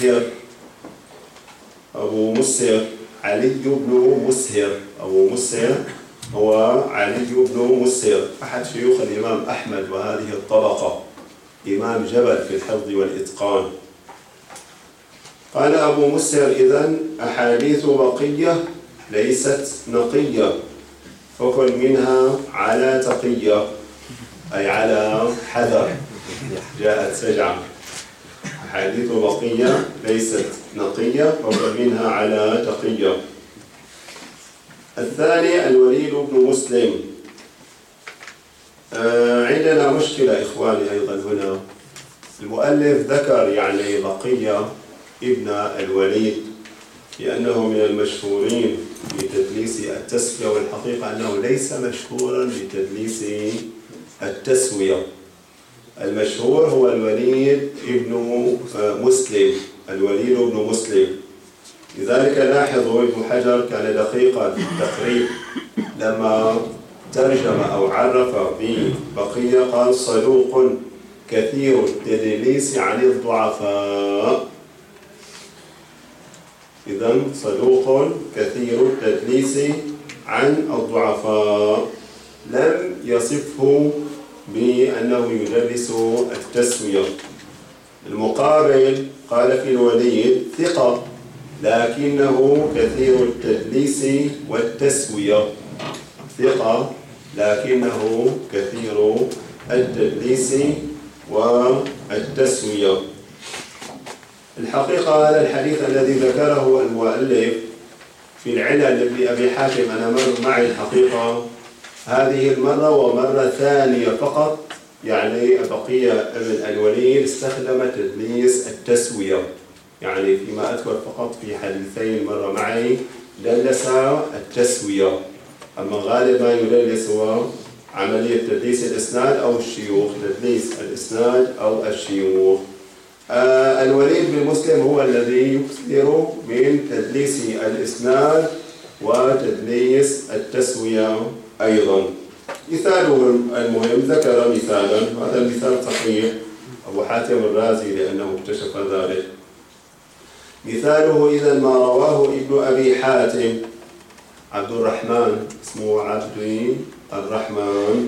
مسهر علي بن مسهر. أبو مسهر هو علي بن مسهر، أحد شيوخ الإمام أحمد وهذه الطبقة، إمام جبل في الحفظ والإتقان. قال أبو مسهر: إذن أحاديث بقية ليست نقية، فكل منها على تقية أي على حذر. جاءت سجعة. أحاديث بقية ليست نقية، فكل منها على تقية. الثاني الوليد بن مسلم. عندنا مشكلة إخواني أيضا هنا. المؤلف ذكر يعني بقية ابن الوليد لأنه من المشهورين بتدليس التسوية، والحقيقة أنه ليس مشهورا بتدليس التسوية. المشهور هو الوليد ابن مسلم، الوليد بن مسلم. لذلك لاحظوا ابن حجر كان دقيقا في التقريب لما ترجم أو عرف ببقية قال صدوق كثير التدليس عن الضعفاء. إذن صدوق كثير التدليس عن الضعفاء، لم يصفه بأنه يدلس التسوية. المقابل قال في الوليد ثقة لكنه كثير التدليس والتسوية، ثقة لكنه كثير التدليس والتسوية. الحقيقة هذا الحديث الذي ذكره المؤلف في العلل لابن أبي حاتم أنا مر معي الحقيقة هذه المرة ومرة ثانية فقط، يعني بقية ابن الوليد استخدم تدليس التسوية، يعني فيما أذكر فقط في حديثين مر معي دلس التسوية، أما غالبا يدلس عملية تدليس الإسناد أو الشيوخ، تدليس الإسناد أو الشيوخ. الوليد بن مسلم هو الذي يكثر من تدليس الإسناد وتدليس التسوية أيضا. مثاله المهم ذكر مثالا، هذا المثال صحيح أبو حاتم الرازي لأنه اكتشف ذلك. مثاله إذا ما رواه ابن أبي حاتم عبد الرحمن، اسمه عبد الرحمن،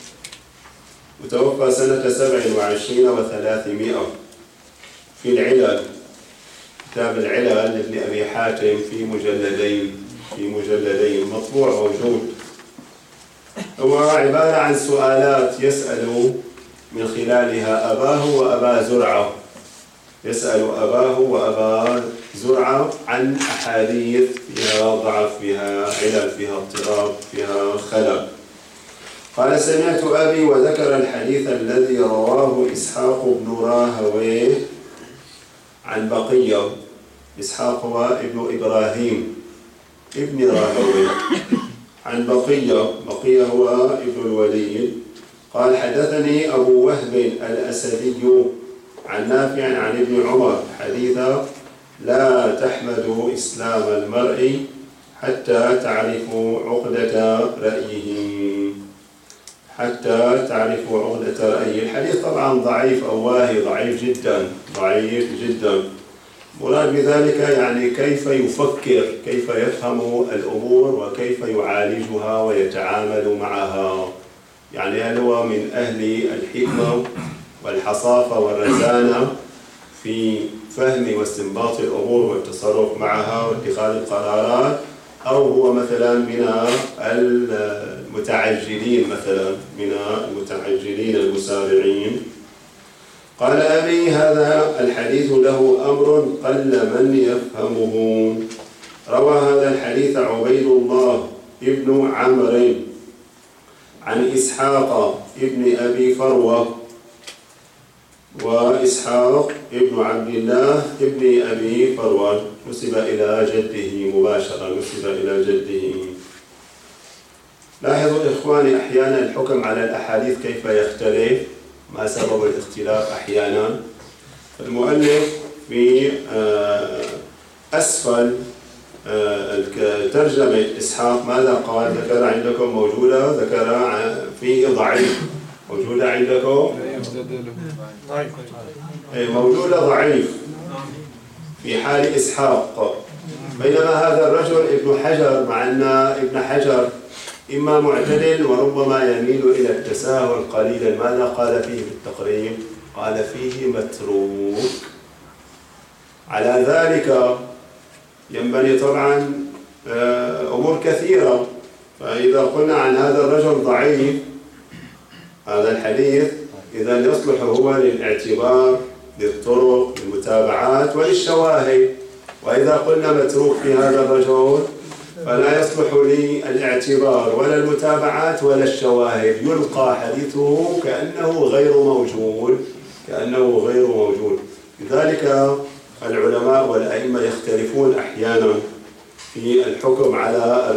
وتوفى سنة 27 و300 في العلل، كتاب العلل لابن أبي حاتم في مجلدين مطبوع موجود. هو عبارة عن سؤالات يسأل من خلالها أباه وأبا زرعة، يسأل أباه وأبا زرعة عن أحاديث فيها ضعف، فيها علل، فيها اضطراب، فيها خلل. قال سمعت أبي وذكر الحديث الذي رواه إسحاق بن راهويه عن بقية. إسحاق هو ابن إبراهيم ابن راهويه عن بقية هو ابن الوليد. قال حدثني أبو وهب الأسدي عن نافع عن ابن عمر حديثا لا تحمدوا إسلام المرء حتى تعرفوا عقدة رأيه، حتى تعرفوا عقدة رأيه. الحديث طبعا ضعيف أو واهي، ضعيف جدا. مراد بذلك يعني كيف يفكر، كيف يفهم الأمور وكيف يعالجها ويتعامل معها، يعني هل هو من أهل الحكمة والحصافة والرزانة في فهم واستنباط الأمور والتصرف معها واتخاذ القرارات، أو هو مثلا من المتعجلين، المسارعين. قال أبي هذا الحديث له أمر قل من يفهمه. روى هذا الحديث عبيد الله ابن عمرو عن إسحاق ابن أبي فروة، وإسحاق ابن عبد الله ابن أبي فروة نسب إلى جده مباشرة، نسب إلى جده. لاحظوا إخواني أحيانا الحكم على الأحاديث كيف يختلف، ما سبب الاختلاف أحيانا. المؤلف في أسفل ترجمة إسحاق ماذا قال؟ ذكر عندكم موجودة، ذكر فيه ضعيف، موجودة عندكم؟ موجودة ضعيف في حال إسحاق، بينما هذا الرجل ابن حجر، مع أن ابن حجر إما معتدل وربما يميل إلى التساهل قليلا، ماذا قال فيه في التقريب؟ قال فيه متروك. على ذلك ينبغي طبعا أمور كثيرة. فإذا قلنا عن هذا الرجل ضعيف هذا الحديث إذا يصلح هو للاعتبار للطرق للمتابعات وللشواهد. وإذا قلنا متروك في هذا الرجل فلا يصلح للاعتبار ولا المتابعات ولا الشواهد، يلقى حديثه كأنه غير موجود لذلك العلماء والأئمة يختلفون أحيانا في الحكم على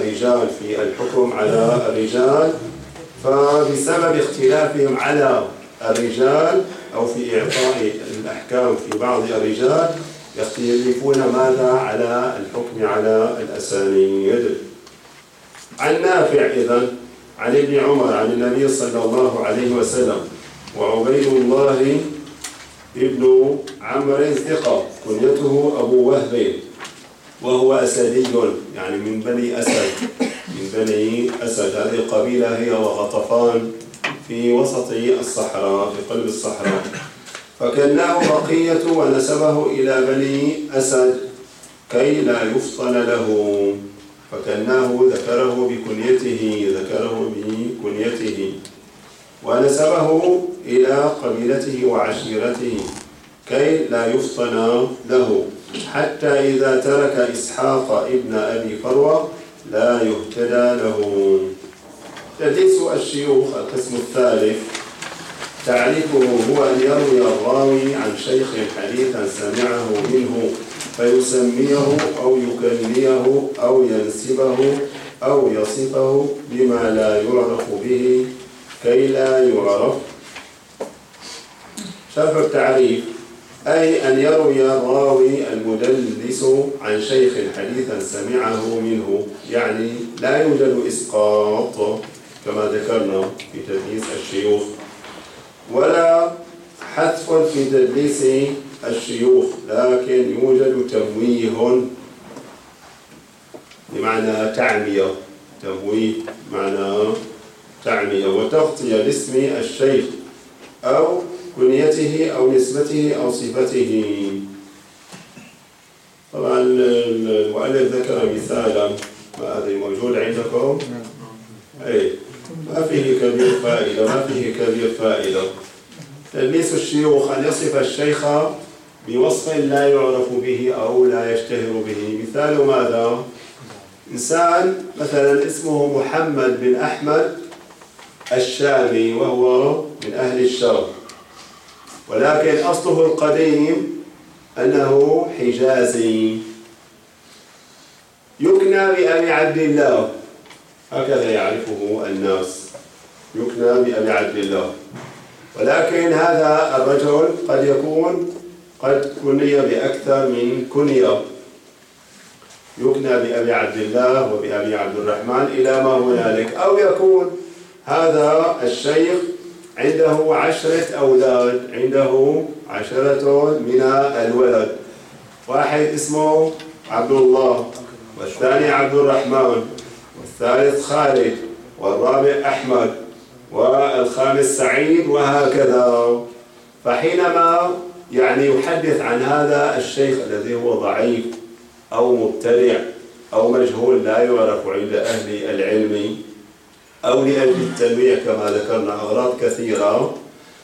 الرجال فبسبب اختلافهم على الرجال أو في إعطاء الأحكام في بعض الرجال يختلفون ماذا على الحكم على الأسانيد. عن نافع إذن عن ابن عمر عن النبي صلى الله عليه وسلم وعبيد الله ابن عمرو ثقة كنيته أبو وهب وهو أسدي يعني من بني أسد هذه القبيلة هي وغطفان في وسط الصحراء في قلب الصحراء. فكناه بقية ونسبه إلى بني أسد كي لا يفطن له. فكناه ذكره بكنيته ونسبه إلى قبيلته وعشيرته كي لا يفطن له حتى إذا ترك إسحاق ابن أبي فروة لا يهتدى له. تدليس الشيوخ القسم الثالث تعريفه هو أن يروي الراوي عن شيخ حديثا سمعه منه فيسميه أو يكنيه أو ينسبه أو يصفه بما لا يعرف به كي لا يعرف. شرح التعريف أي أن يروي الراوي المدلس عن شيخ حديثا سمعه منه، يعني لا يوجد إسقاط كما ذكرنا في تدليس الشيوخ ولا حذف في تدليس الشيوخ، لكن يوجد تمويه بمعنى تعمية، تعمية وتغطية لاسم الشيخ أو كنيته أو نسبته أو صفته. طبعا المؤلف ذكر مثالا ما أدري موجود عندكم؟ أي ما فيه كبير فائدة. تدليس الشيوخ أن يصف الشيخ بوصف لا يعرف به أو لا يشتهر به. مثال ماذا؟ إنسان مثلا اسمه محمد بن أحمد الشامي وهو من أهل الشام، ولكن أصله القديم أنه حجازي، يكنى بأبي عبد الله، هكذا يعرفه الناس، يكنى بأبي عبد الله. ولكن هذا الرجل قد يكون قد كني بأكثر من كنية، يكنى بأبي عبد الله وبأبي عبد الرحمن إلى ما هنالك، أو يكون هذا الشيخ عنده 10 أولاد، عنده 10 من الولد، واحد اسمه عبد الله والثاني عبد الرحمن والثالث خالد والرابع أحمد والخامس سعيد وهكذا. فحينما يحدث عن هذا الشيخ الذي هو ضعيف أو مبتدع أو مجهول لا يعرف عند أهل العلم أو لأجل التنويع كما ذكرنا أغراض كثيرة،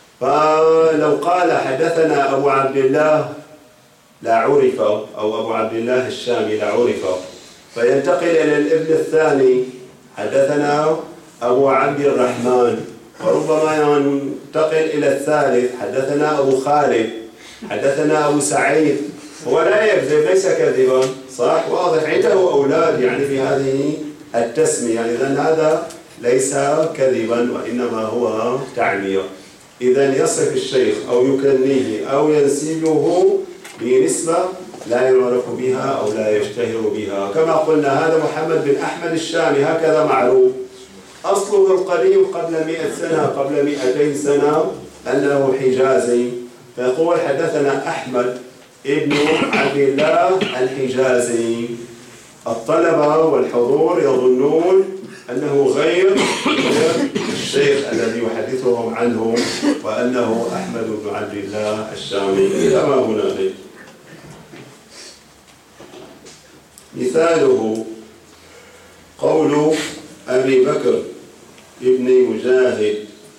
فلو قال حدثنا أبو عبد الله لا عرف أو أبو عبد الله الشامي لا عرف، فينتقل إلى الابن الثاني حدثنا أبو عبد الرحمن، وربما ينتقل إلى الثالث حدثنا أبو خالد، حدثنا أبو سعيد. هو لا يكذب، ليس كذبا، صح؟ واضح، عنده أولاد في هذه التسمية، إذن هذا ليس كذبا وإنما هو تعمية. إذن يصف الشيخ أو يكنيه أو ينسبه بنسبة لا يعرف بها أو لا يشتهر بها. كما قلنا هذا محمد بن أحمد الشامي هكذا معروف، أصله القديم قبل 100 سنة قبل 200 سنة أنه حجازي، فيقول حدثنا أحمد ابن عبد الله الحجازي. الطلبة والحضور يظنون أنه غير الشيخ الذي يحدثهم عنه وأنه أحمد بن عبد الله الشامي إلى ما هنالك. مثاله أبي بكر ابن مجاهد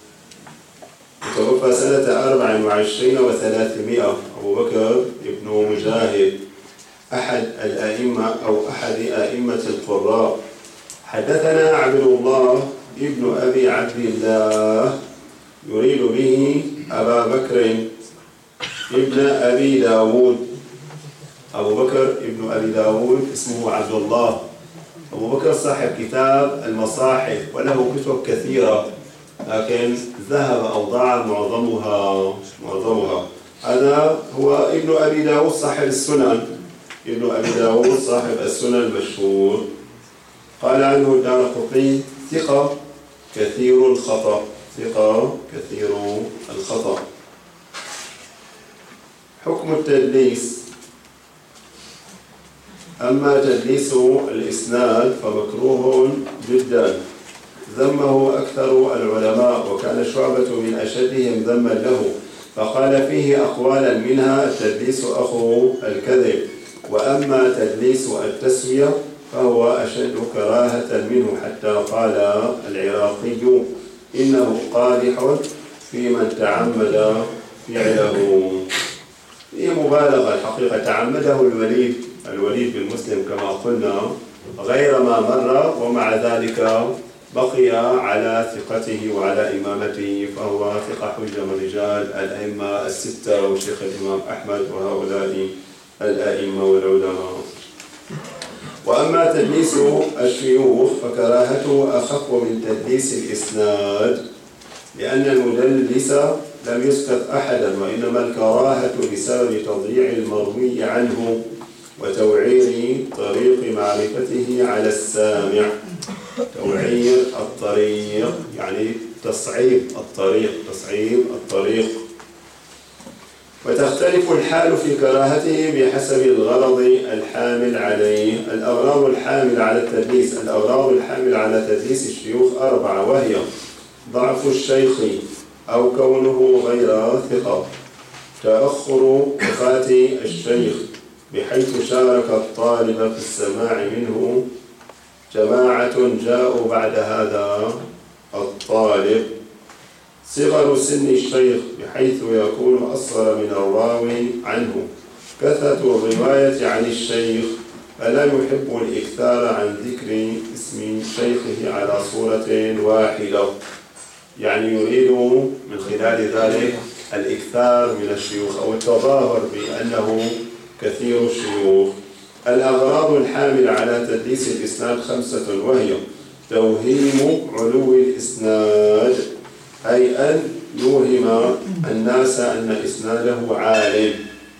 توفى سنة 24 و300. أبو بكر ابن مجاهد أحد الأئمة أو أحد أئمة القراء. حدثنا عبد الله ابن أبي عبد الله يريد به أبا بكر ابن أبي داود. أبو بكر ابن أبي داود اسمه عبد الله. أبو بكر صاحب كتاب المصاحف وله كتب كثيرة، لكن ذهب أو ضاع معظمها. هذا هو ابن أبي داود صاحب السنن، ابن أبي داود صاحب السنن المشهور. قال عنه الدارقطني ثقة كثير الخطأ، ثقة كثير الخطأ. حكم التدليس: أما تدليس الإسناد فمكروه جدا، ذمه أكثر العلماء، وكان شعبة من أشدهم ذما له، فقال فيه أقوالا منها التدليس أخو الكذب، وأما تدليس التسوية فهو أشد كراهة منه، حتى قال العراقي إنه قادح في من تعمد فعله. هي مبالغة الحقيقة، تعمده الوليد بن مسلم كما قلنا غير ما مر، ومع ذلك بقي على ثقته وعلى إمامته، فهو ثقة حجة من رجال الأئمة الستة وشيخ الإمام أحمد وهؤلاء الأئمة والعلماء. وأما تدليس الشيوخ فكراهته أخف من تدليس الإسناد، لأن المدلس لم يسقط أحدا، وإنما الكراهة بسبب تضييع المروي عنه وتوعير طريق معرفته على السامع. توعير الطريق يعني تصعيب الطريق. وتختلف الحال في كراهته بحسب الغرض الحامل عليه. الأغراض الحاملة على تدليس الشيوخ 4، وهي ضعف الشيخ أو كونه غير ثقة، تأخر وفاة الشيخ بحيث شارك الطالب في السماع منه جماعة جاءوا بعد هذا الطالب، صغر سن الشيخ بحيث يكون أصغر من الراوي عنه، كثرة الرواية عن الشيخ فلا يحب الإكثار عن ذكر اسم شيخه على صورة واحدة، يعني يريد من خلال ذلك الإكثار من الشيوخ أو التظاهر بأنه كثير الشيوخ. الأغراض الحاملة على تدليس الإسناد 5، وهي توهيم علو الإسناد، أي أن يوهم الناس أن إسناده عال،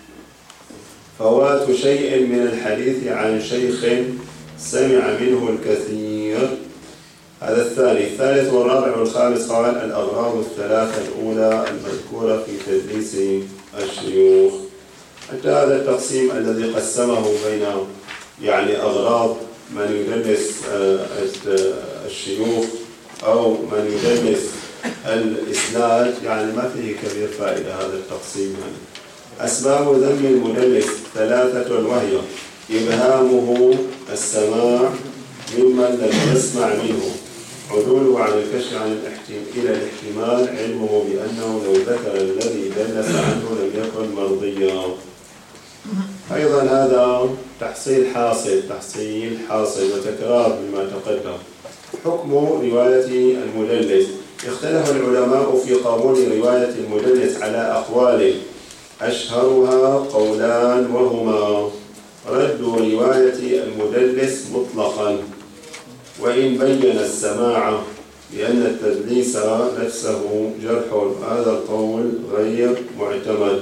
فوات شيء من الحديث عن شيخ سمع منه الكثير. هذا الثالث والرابع والخامس. قال الأغراض 3 الأولى المذكورة في تدليس الشيوخ. حتى هذا التقسيم الذي قسمه بين يعني أغراض من يدلس الشيوخ أو من يدلس الإسناد، يعني ما فيه كبير فائدة هذا التقسيم. أسباب ذم المدلس 3، وهي إبهامه السماع ممن لم يسمع منه، عدوله عن الكشف إلى الاحتمال، علمه بأنه لو ذكر الذي دلس عنه لم يكن مرضيا. أيضا هذا تحصيل حاصل وتكرار بما تقدم. حكم رواية المدلس: اختلف العلماء في قبول رواية المدلس على أقوال، أشهرها قولان، وهما رد رواية المدلس مطلقا وإن بين السماع، لأن التدليس نفسه جرح، وهذا القول غير معتمد،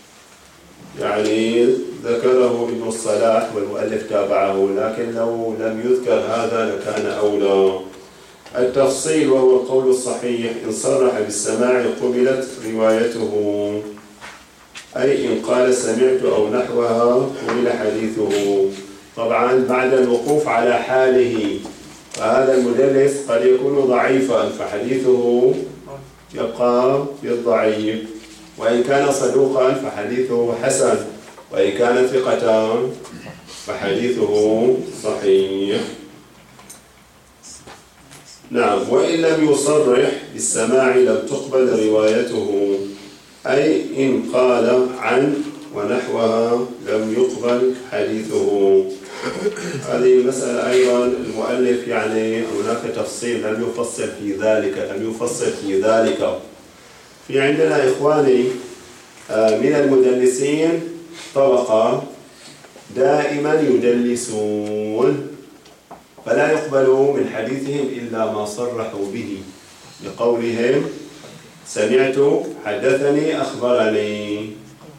يعني ذكره ابن الصلاح والمؤلف تابعه، لكن لو لم يذكر هذا لكان أولى. التفصيل وهو القول الصحيح: إن صرح بالسماع قبلت روايته، أي إن قال سمعت أو نحوها قبل حديثه. طبعا بعد الوقوف على حاله، فهذا المدلس قد يكون ضعيفا فحديثه يبقى بالضعيف، وإن كان صدوقا فحديثه حسن، وإن كان ثقة فحديثه صحيح. نعم، وإن لم يصرح بالسماع لم تقبل روايته، أي إن قال عن ونحوها لم يقبل حديثه. هذه المسألة أيضا المؤلف يعني هناك تفصيل، لم يفصل في ذلك. في عندنا إخواني من المدلسين طبقة دائما يدلسون، فلا يقبلوا من حديثهم إلا ما صرحوا به، لقولهم سمعت، حدثني، أخبرني.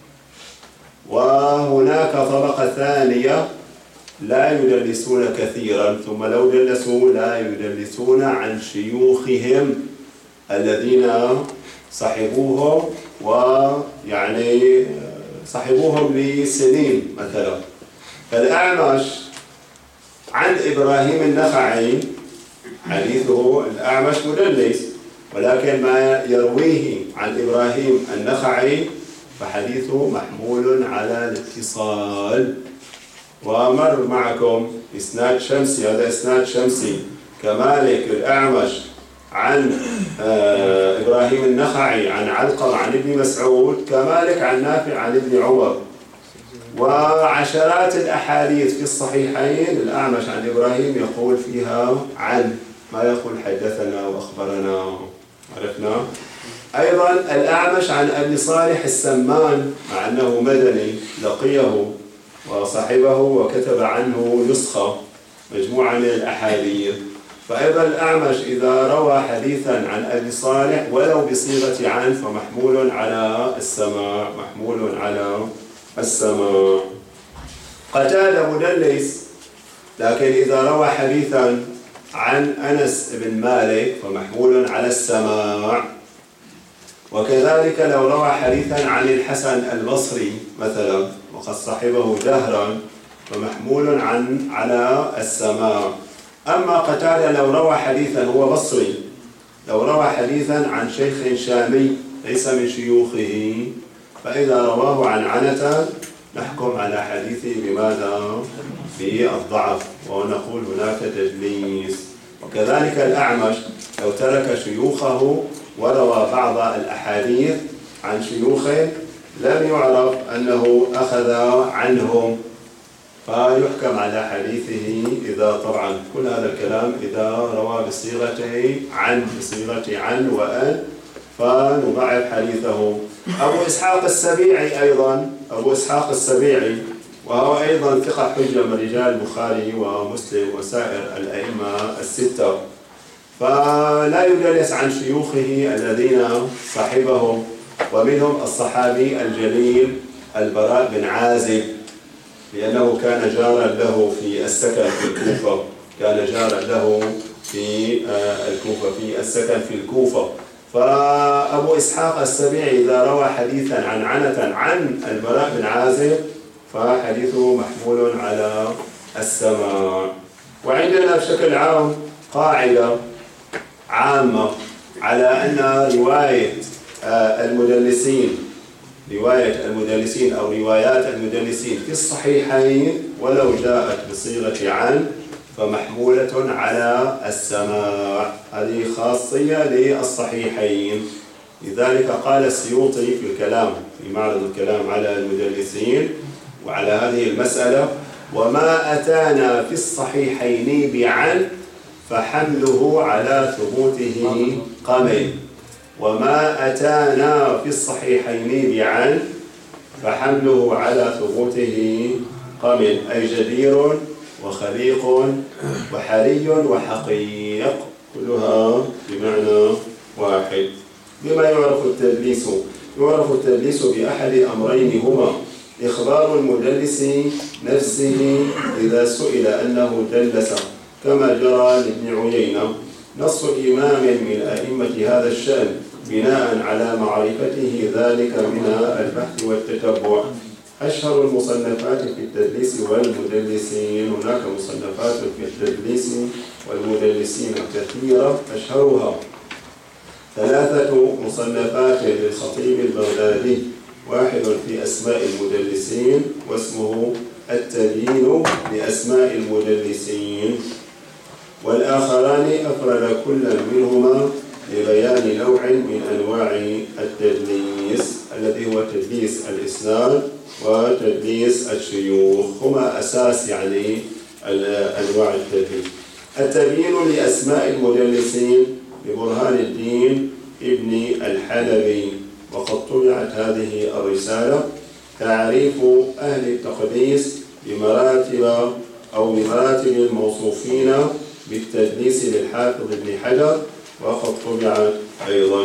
وهناك طبقة ثانية لا يدلسون كثيرا، ثم لو دلسوا لا يدلسون عن شيوخهم الذين صحبوهم، ويعني صحبوهم لسنين مثلا. فالأعمش عن إبراهيم النخعي حديثه، الأعمش مدلس، ولكن ما يرويه عن إبراهيم النخعي فحديثه محمول على الاتصال. ومر معكم إسناد شمسي، هذا إسناد شمسي كمالك الأعمش عن إبراهيم النخعي عن علقمة عن ابن مسعود، كمالك عن نافع عن ابن عمر. وعشرات الأحاديث في الصحيحين الأعمش عن إبراهيم يقول فيها عن، ما يقول حدثنا وأخبرنا. عرفنا؟ أيضا الأعمش عن أبي صالح السمان، مع أنه مدني، لقيه وصحبه وكتب عنه نسخة مجموعة من الأحاديث. فأيضا الأعمش إذا روى حديثا عن أبي صالح ولو بصيغة عن فمحمول على السماع، محمول على السماع. قتادة مدلس، لكن إذا روى حديثا عن أنس بن مالك فمحمول على السماع. وكذلك لو روى حديثا عن الحسن البصري مثلا وقد صحبه دهرا فمحمول على السماع. أما قتادة لو روى حديثا، هو بصري، لو روى حديثا عن شيخ شامي ليس من شيوخه، فإذا رواه عن عنة نحكم على حديثه بماذا؟ بالضعف، ونقول هناك تدليس. وكذلك الأعمش لو ترك شيوخه وروى بعض الأحاديث عن شيوخه لم يعرف أنه أخذ عنهم، فيحكم على حديثه إذا، طبعا كل هذا الكلام إذا روى بصيغة عن وأن، فنضعف حديثه. أبو إسحاق السبيعي أيضا، أبو إسحاق السبيعي وهو أيضا ثقة حجة من رجال البخاري ومسلم وسائر الأئمة الستة، فلا يدلس عن شيوخه الذين صحبهم، ومنهم الصحابي الجليل البراء بن عازب، لأنه كان جارا له في السكن في الكوفة، في السكن في الكوفة. فأبو إسحاق السبيعي إذا روى حديثا عن عنة عن البراء بن عازب فحديثه محمول على السماع. وعندنا بشكل عام قاعدة عامة على أن رواية المدلسين أو روايات المدلسين في الصحيحين ولو جاءت بصيغة عن فمحمولة على السماع، هذه خاصية للصحيحين. لذلك قال السيوطي في الكلام، في معرض الكلام على المدلسين وعلى هذه المسألة: وما أتانا في الصحيحين بعن فحمله على ثبوته قمن. وما أتانا في الصحيحين بعن فحمله على ثبوته قمن، أي جدير وخليق وحري وحقيق، كلها بمعنى واحد. بما يعرف التدليس؟ يعرف التدليس بأحد أمرين هما: إخبار المدلس نفسه إذا سئل أنه دلس، كما جرى لابن عيينة، نص إمام من أئمة هذا الشأن بناء على معرفته ذلك من البحث والتتبع. أشهر المصنفات في التدليس والمدلسين، هناك مصنفات في التدليس والمدلسين كثيرة، أشهرها 3 مصنفات للخطيب البغدادي، واحد في أسماء المدلسين واسمه التبيين بأسماء المدلسين، والآخران أفرد كل منهما لبيان نوع من أنواع التدليس الذي هو تدليس الإسناد وتدليس الشيوخ، هما أساس أنواع التدليس. التبيين لأسماء المدلسين لبرهان الدين ابن الحلبي، وقد طبعت هذه الرسالة تعريف أهل التقديس بمراتب الموصوفين بالتدليس للحافظ ابن حجر، وقد طبعت أيضا.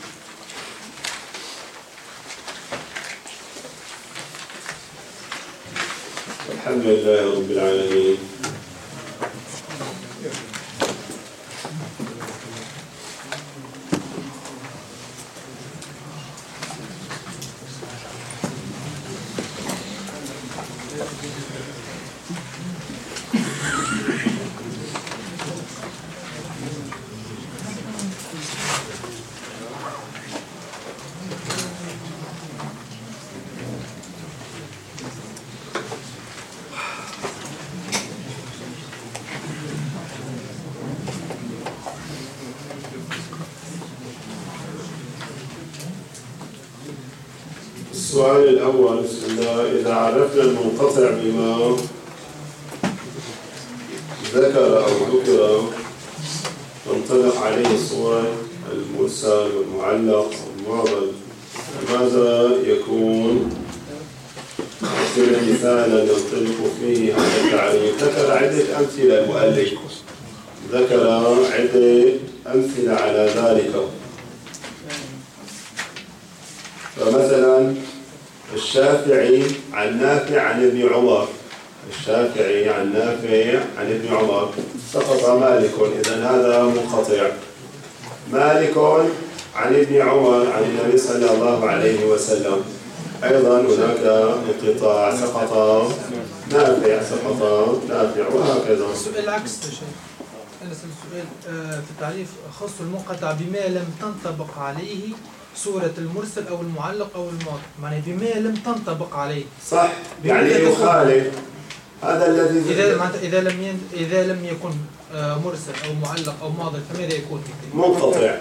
الحمد لله رب العالمين. السؤال الأول: إذا عرفنا المنقطع بما ذكر أو ذكر تنطلق عليه الصور المرسل والمعلق والمعضل، ماذا يكون؟ مثالا ينطلق فيه هذا التعريف. ذكر عدة أمثلة المؤلف، ذكر عدة أمثلة على ذلك. فمثلا الشافعي عن نافع عن ابن عمر، الشافعي عن نافع عن ابن عمر، سقط مالك، إذن هذا منقطع. مالك عن ابن عمر عن النبي صلى الله عليه وسلم، أيضا هناك انقطاع، سقط نافع، وهكذا. السؤال العكس يا شيخ، أنا سألت سؤال في التعريف: خص المنقطع بما لم تنطبق عليه صورة المرسل أو المعلق أو المعضل، معناه بما لم تنطبق عليه. صح، يعني يخالف هذا الذي إذا لم يكن مرسل أو معلق أو معضل فماذا يكون؟ منقطع.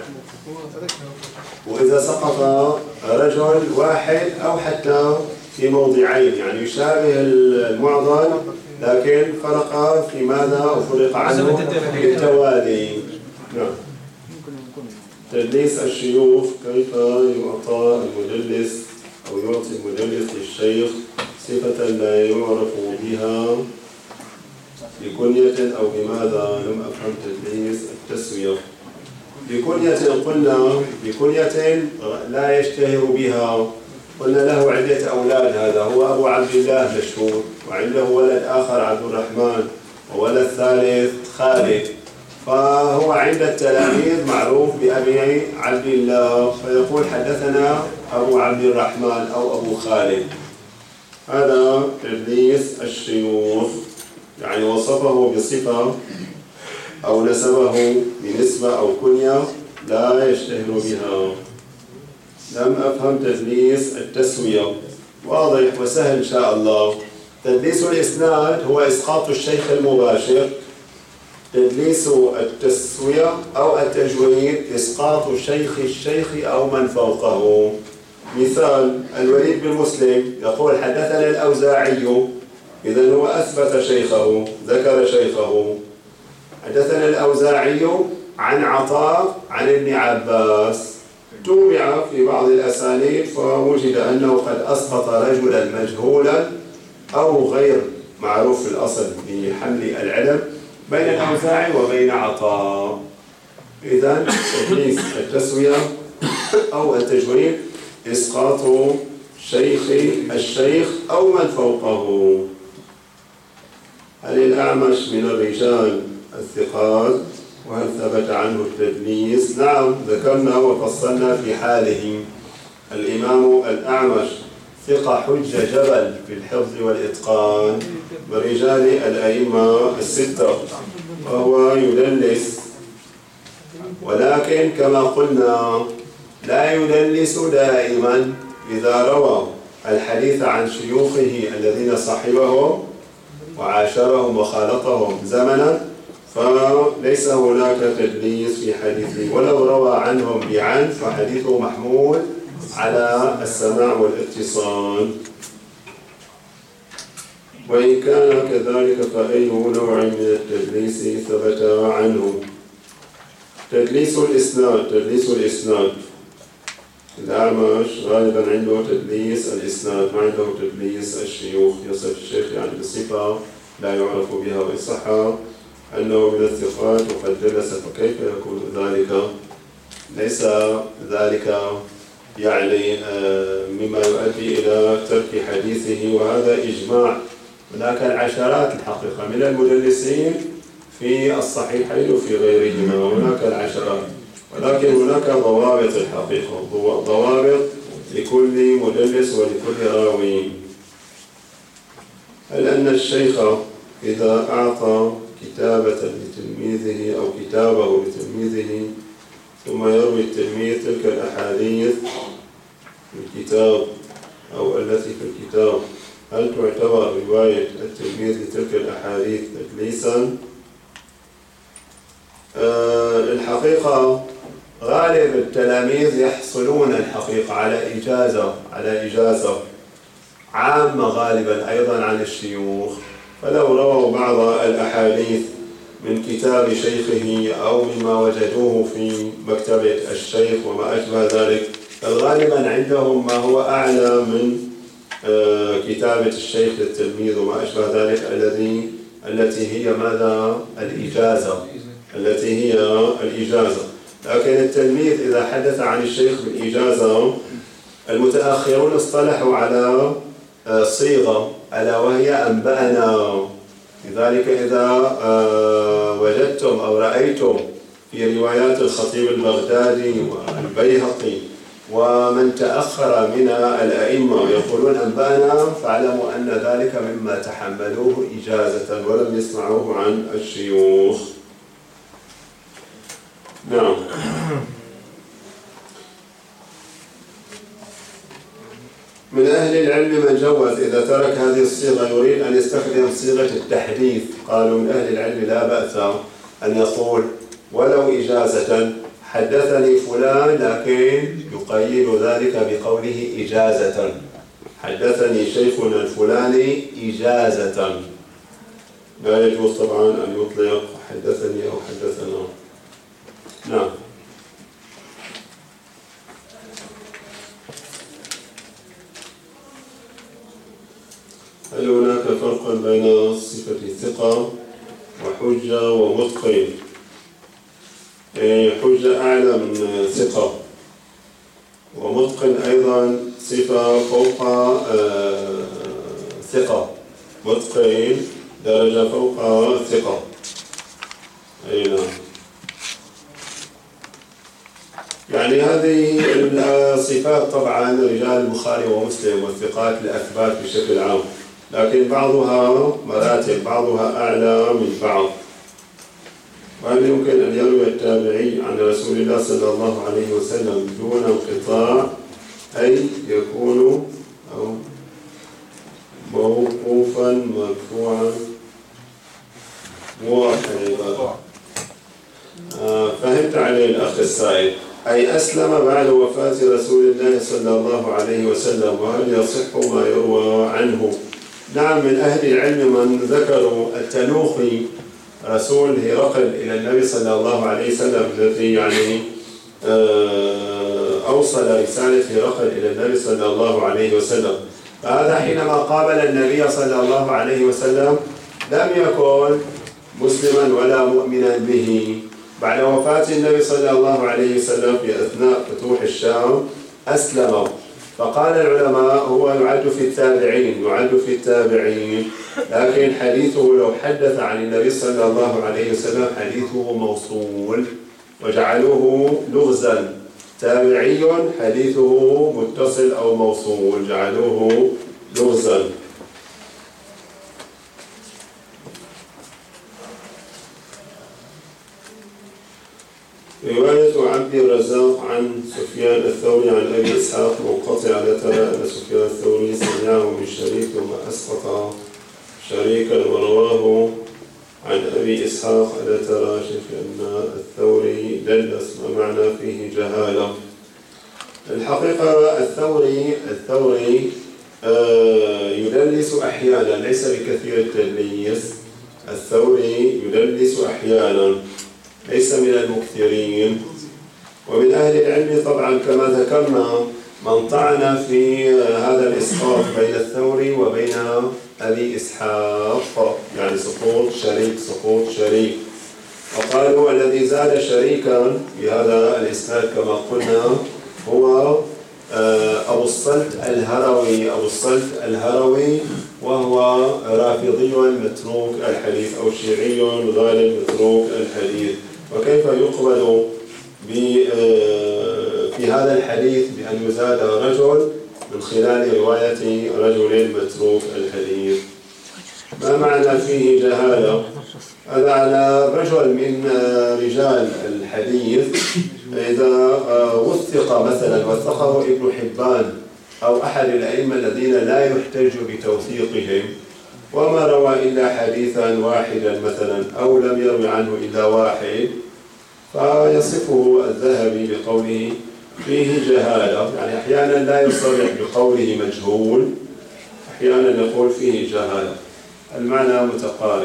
وإذا سقط رجل واحد أو حتى في موضعين، يعني يشابه المعضل لكن فرق في ماذا أو فرق عنه بالتوالي. نعم. تدليس الشيوخ: كيف يعطى المدلس أو يعطي المدلس للشيخ صفة لا يعرف بها بكنية أو بماذا؟ لم أفهم تدليس التسوية. بكنية قلنا بكنية لا يشتهر بها، قلنا له عدة أولاد، هذا هو أبو عبد الله مشهور، وعنده ولد آخر عبد الرحمن، وولد ثالث خالد، فهو عند التلاميذ معروف بأبي عبد الله، فيقول حدثنا أبو عبد الرحمن أو أبو خالد. هذا تدليس الشيوخ، يعني وصفه بصفة أو نسبه بنسبة أو كنية لا يشتهر بها. لم أفهم تدليس التسوية. واضح وسهل إن شاء الله. تدليس الإسناد هو إسقاط الشيخ المباشر. تدليس التسوية أو التجويد إسقاط الشيخ أو من فوقه. مثال: الوليد بن مسلم يقول حدثنا الأوزاعي، إذن هو أثبت شيخه، ذكر شيخه. حدثنا الأوزاعي عن عطاء عن ابن عباس، توبع في بعض الأسانيد فوجد أنه قد أسقط رجلا مجهولا أو غير معروف في الأصل بحمل العلم بين الأوزاعي وبين عطاء. إذن تدليس التسوية أو التجويد إسقاط الشيخ أو من فوقه. هل الأعمش من الرجال الثقات وهل ثبت عنه التدليس؟ نعم، ذكرنا وفصلنا في حاله. الإمام الأعمش ثقة حجة جبل في الحفظ والإتقان ورجال الأئمة الستة، وهو يدلس، ولكن كما قلنا لا يدلس دائما. إذا روى الحديث عن شيوخه الذين صحبهم وعاشرهم وخالطهم زمنا فليس هناك تدليس في حديثه، ولو روى عنهم بعن فحديثه محمول على السماع والاتصال. وإن كان كذلك فأي نوع من التدليس ثبت عنه؟ تدليس الإسناد الأعمش غالبا عنده تدليس الإسناد، ما عنده تدليس الشيوخ. يصف الشيخ يعني بصفة لا يعرف بها، وإن صح أنه من الثقات وقد جلس، فكيف يكون ذلك؟ ليس ذلك يعني مما يؤدي إلى ترك حديثه، وهذا إجماع. هناك العشرات الحقيقة من المدلسين في الصحيحين وفي غيرهما، هناك العشرات، ولكن هناك ضوابط الحقيقة، ضوابط لكل مدلس ولكل راوي. هل أن الشيخ إذا أعطى كتابة لتلميذه أو كتابه لتلميذه ثم يروي التلميذ تلك الأحاديث في الكتاب أو التي في الكتاب، هل تعتبر رواية التلميذ لتلك الأحاديث تدليسا؟ الحقيقة غالب التلاميذ يحصلون الحقيقة على إجازة عامة غالبا أيضا عن الشيوخ، فلو رووا بعض الأحاديث من كتاب شيخه أو مما وجدوه في مكتبة الشيخ وما أشبه ذلك، فغالبا عندهم ما هو أعلى من كتابة الشيخ للتلميذ وما أشبه ذلك، التي هي ماذا؟ الإجازة. لكن التلميذ إذا حدث عن الشيخ بالإجازة، المتأخرون اصطلحوا على صيغة ألا وهي أنبأنا. لذلك إذا وجدتم أو رأيتم في روايات الخطيب البغدادي والبيهقي ومن تأخر من الأئمة يقولون أنبأنا، فاعلموا أن ذلك مما تحملوه إجازة ولم يسمعوه عن الشيوخ. نعم. من أهل العلم من جوز إذا ترك هذه الصيغة يريد أن يستخدم صيغة التحديث، قالوا من أهل العلم لا بأس أن يقول ولو إجازة حدثني فلان، لكن يقيد ذلك بقوله إجازة، حدثني شيخنا الفلاني إجازة. لا يجوز طبعا أن يطلق حدثني أو حدثنا. نعم. هل هناك فرق بين صفة الثقة وحجة ومتقن؟ حجة أعلى من ثقة، ومتقن أيضا صفة فوق ثقة، متقن درجة فوق ثقة. أي نعم. يعني هذه الصفات طبعا رجال البخاري ومسلم والثقات الأثبات بشكل عام، لكن بعضها مراتب، بعضها أعلى من بعض. وهل يمكن أن يروي التابعي عن رسول الله صلى الله عليه وسلم دون انقطاع، أي يكون أو موقوفا مرفوعا موحدا؟ فهمت عليه الأخ السائل، أي أسلم بعد وفاة رسول الله صلى الله عليه وسلم، وهل يصح ما يروى عنه؟ نعم، من أهل العلم من ذكروا التنوخي رسول هرقل إلى النبي صلى الله عليه وسلم، الذي يعني أوصل رسالة هرقل إلى النبي صلى الله عليه وسلم. فهذا حينما قابل النبي صلى الله عليه وسلم لم يكن مسلما ولا مؤمنا به. بعد وفاة النبي صلى الله عليه وسلم في أثناء فتوح الشام أسلم، فقال العلماء هو يعد في التابعين، لكن حديثه لو حدث عن النبي صلى الله عليه وسلم حديثه موصول، وجعلوه لغزا، تابعي حديثه متصل أو موصول، جعلوه لغزا. رواية عبد الرزاق عن سفيان الثوري عن أبي إسحاق منقطعة، لا ترى أن سفيان الثوري سمعه من شريك ثم أسقط شريكا ورواه عن أبي إسحاق ألا ترى شيخ أن الثوري دلس ما معنى فيه جهالة. الحقيقة الثوري يدلس أحيانا، ليس بكثير التدليس. الثوري يدلس أحيانا، ليس من المكثرين. ومن أهل العلم طبعا كما ذكرنا من طعن في هذا الإسقاط بين الثوري وبين أبي إسحاق، يعني سقوط شريك. وقالوا الذي زاد شريكا بهذا الإسناد كما قلنا هو أبو الصلت الهروي، وهو رافضي متروك الحديث أو شيعي غالب متروك الحديث. وكيف يقبل في هذا الحديث بأن يزاد رجل من خلال رواية رجل متروك الحديث؟ ما معنى فيه جهالة؟ هذا على رجل من رجال الحديث إذا وثقه ابن حبان أو أحد الأئمة الذين لا يحتج بتوثيقهم، وما روى إلا حديثا واحدا مثلا أو لم يروي عنه إلا واحد، فيصفه الذهبي بقوله فيه جهالة. يعني أحيانا لا يصرح بقوله مجهول، أحيانا يقول فيه جهالة، المعنى متقارب.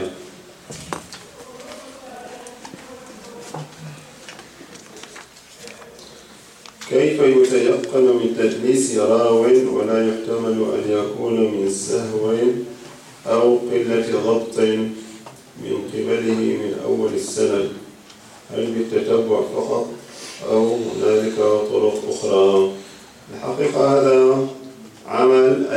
كيف يتيقن من تدليس راو ولا يحتمل أن يكون من سهو أو قلة ضبط من قبله من أول السند؟ هل بالتتبع فقط أو هنالك طرق أخرى؟ الحقيقة هذا عمل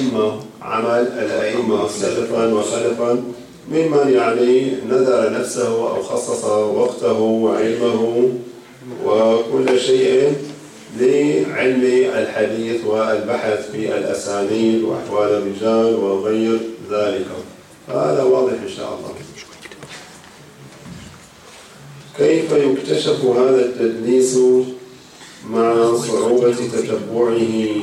الأئمة سلفا وخلفا ممن يعني نذر نفسه أو خصص وقته وعلمه وكل شيء لعلم الحديث والبحث في الأسانيد وأحوال الرجال وغير ذلك، فهذا واضح إن شاء الله. كيف يكتشف هذا التدليس مع صعوبة تتبعه؟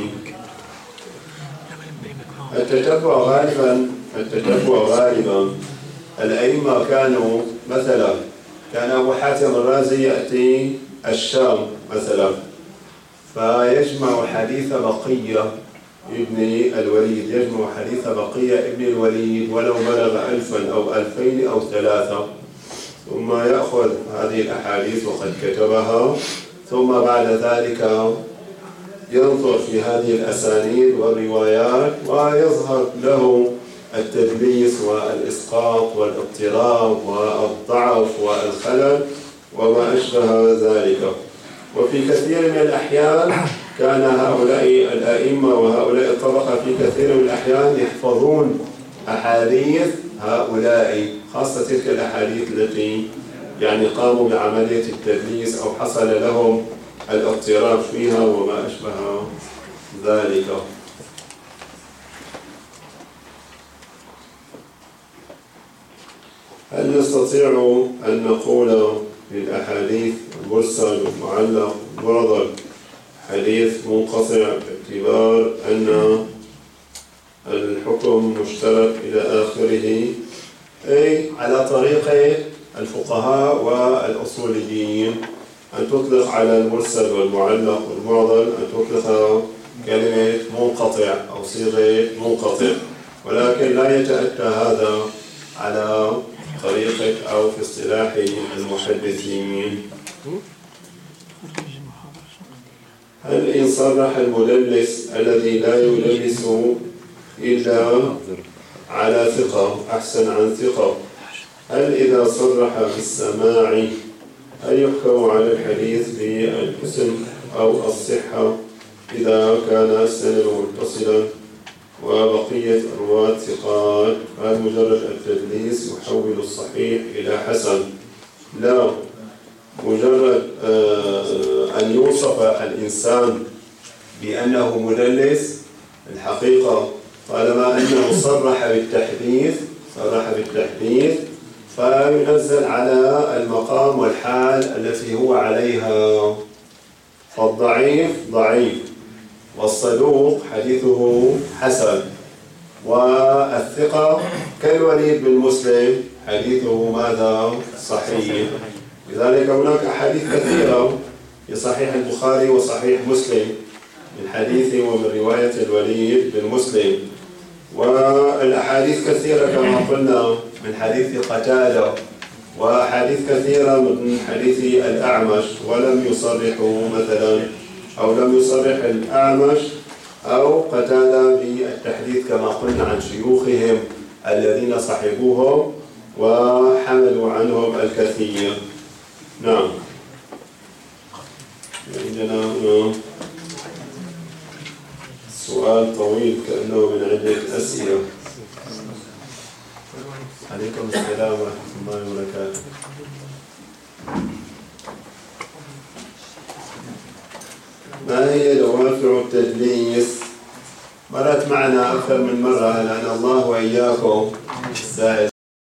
التتبع غالبا الأئمة كانوا مثلا كان أبو حاتم الرازي يأتي الشام مثلا فيجمع حديث بقية ابن الوليد ولو بلغ 1000 أو 2000 أو 3، ثم يأخذ هذه الأحاديث وقد كتبها، ثم بعد ذلك ينظر في هذه الأسانيد والروايات ويظهر له التدليس والإسقاط والاضطراب والضعف والخلل وما أشبه ذلك. وفي كثير من الأحيان كان هؤلاء الأئمة وهؤلاء الطبقة في كثير من الأحيان يحفظون أحاديث هؤلاء، خاصة تلك الأحاديث التي يعني قاموا بعملية التدليس أو حصل لهم الاضطراب فيها وما أشبه ذلك. هل نستطيع أن نقول للأحاديث المرسل والمعلق معضل حديث منقطع باعتبار أن الحكم مشترك إلى آخره، أي على طريق الفقهاء والأصوليين أن تطلق على المرسل والمعلق والمعضل أن تطلق كلمة منقطع أو صيغة منقطع، ولكن لا يتأتى هذا على طريقة أو في اصطلاح المحدثين. هل إن صرح المدلس الذي لا يدلس إلا على ثقة أحسن عن ثقة، هل إذا صرح بالسماع هل يحكم على الحديث بالحسن أو الصحة إذا كان السند متصلا وبقية الرواة ثقات؟ هل مجرد التدليس يحول الصحيح إلى حسن؟ لا، مجرد أن يوصف الإنسان بأنه مدلس، الحقيقة طالما أنه صرح بالتحديث فينزل على المقام والحال التي هو عليها، فالضعيف ضعيف والصدوق حديثه حسن، والثقة كالوليد بن مسلم حديثه ماذا؟ صحيح. لذلك هناك أحاديث كثيرة في صحيح البخاري وصحيح مسلم من حديث ومن رواية الوليد بن مسلم، والأحاديث كثيرة كما قلنا من حديث قتادة، وأحاديث كثيرة من حديث الأعمش، ولم يصرحوا مثلا أو لم يصرح الأعمش أو قتادة بالتحديث كما قلنا عن شيوخهم الذين صحبوهم وحملوا عنهم الكثير. نعم. عندنا هنا سؤال طويل كأنه من عدة أسئلة. عليكم السلام ورحمة الله وبركاته. ما هي دوافع التدليس؟ مرت معنا أكثر من مرة، لأن الله وإياكم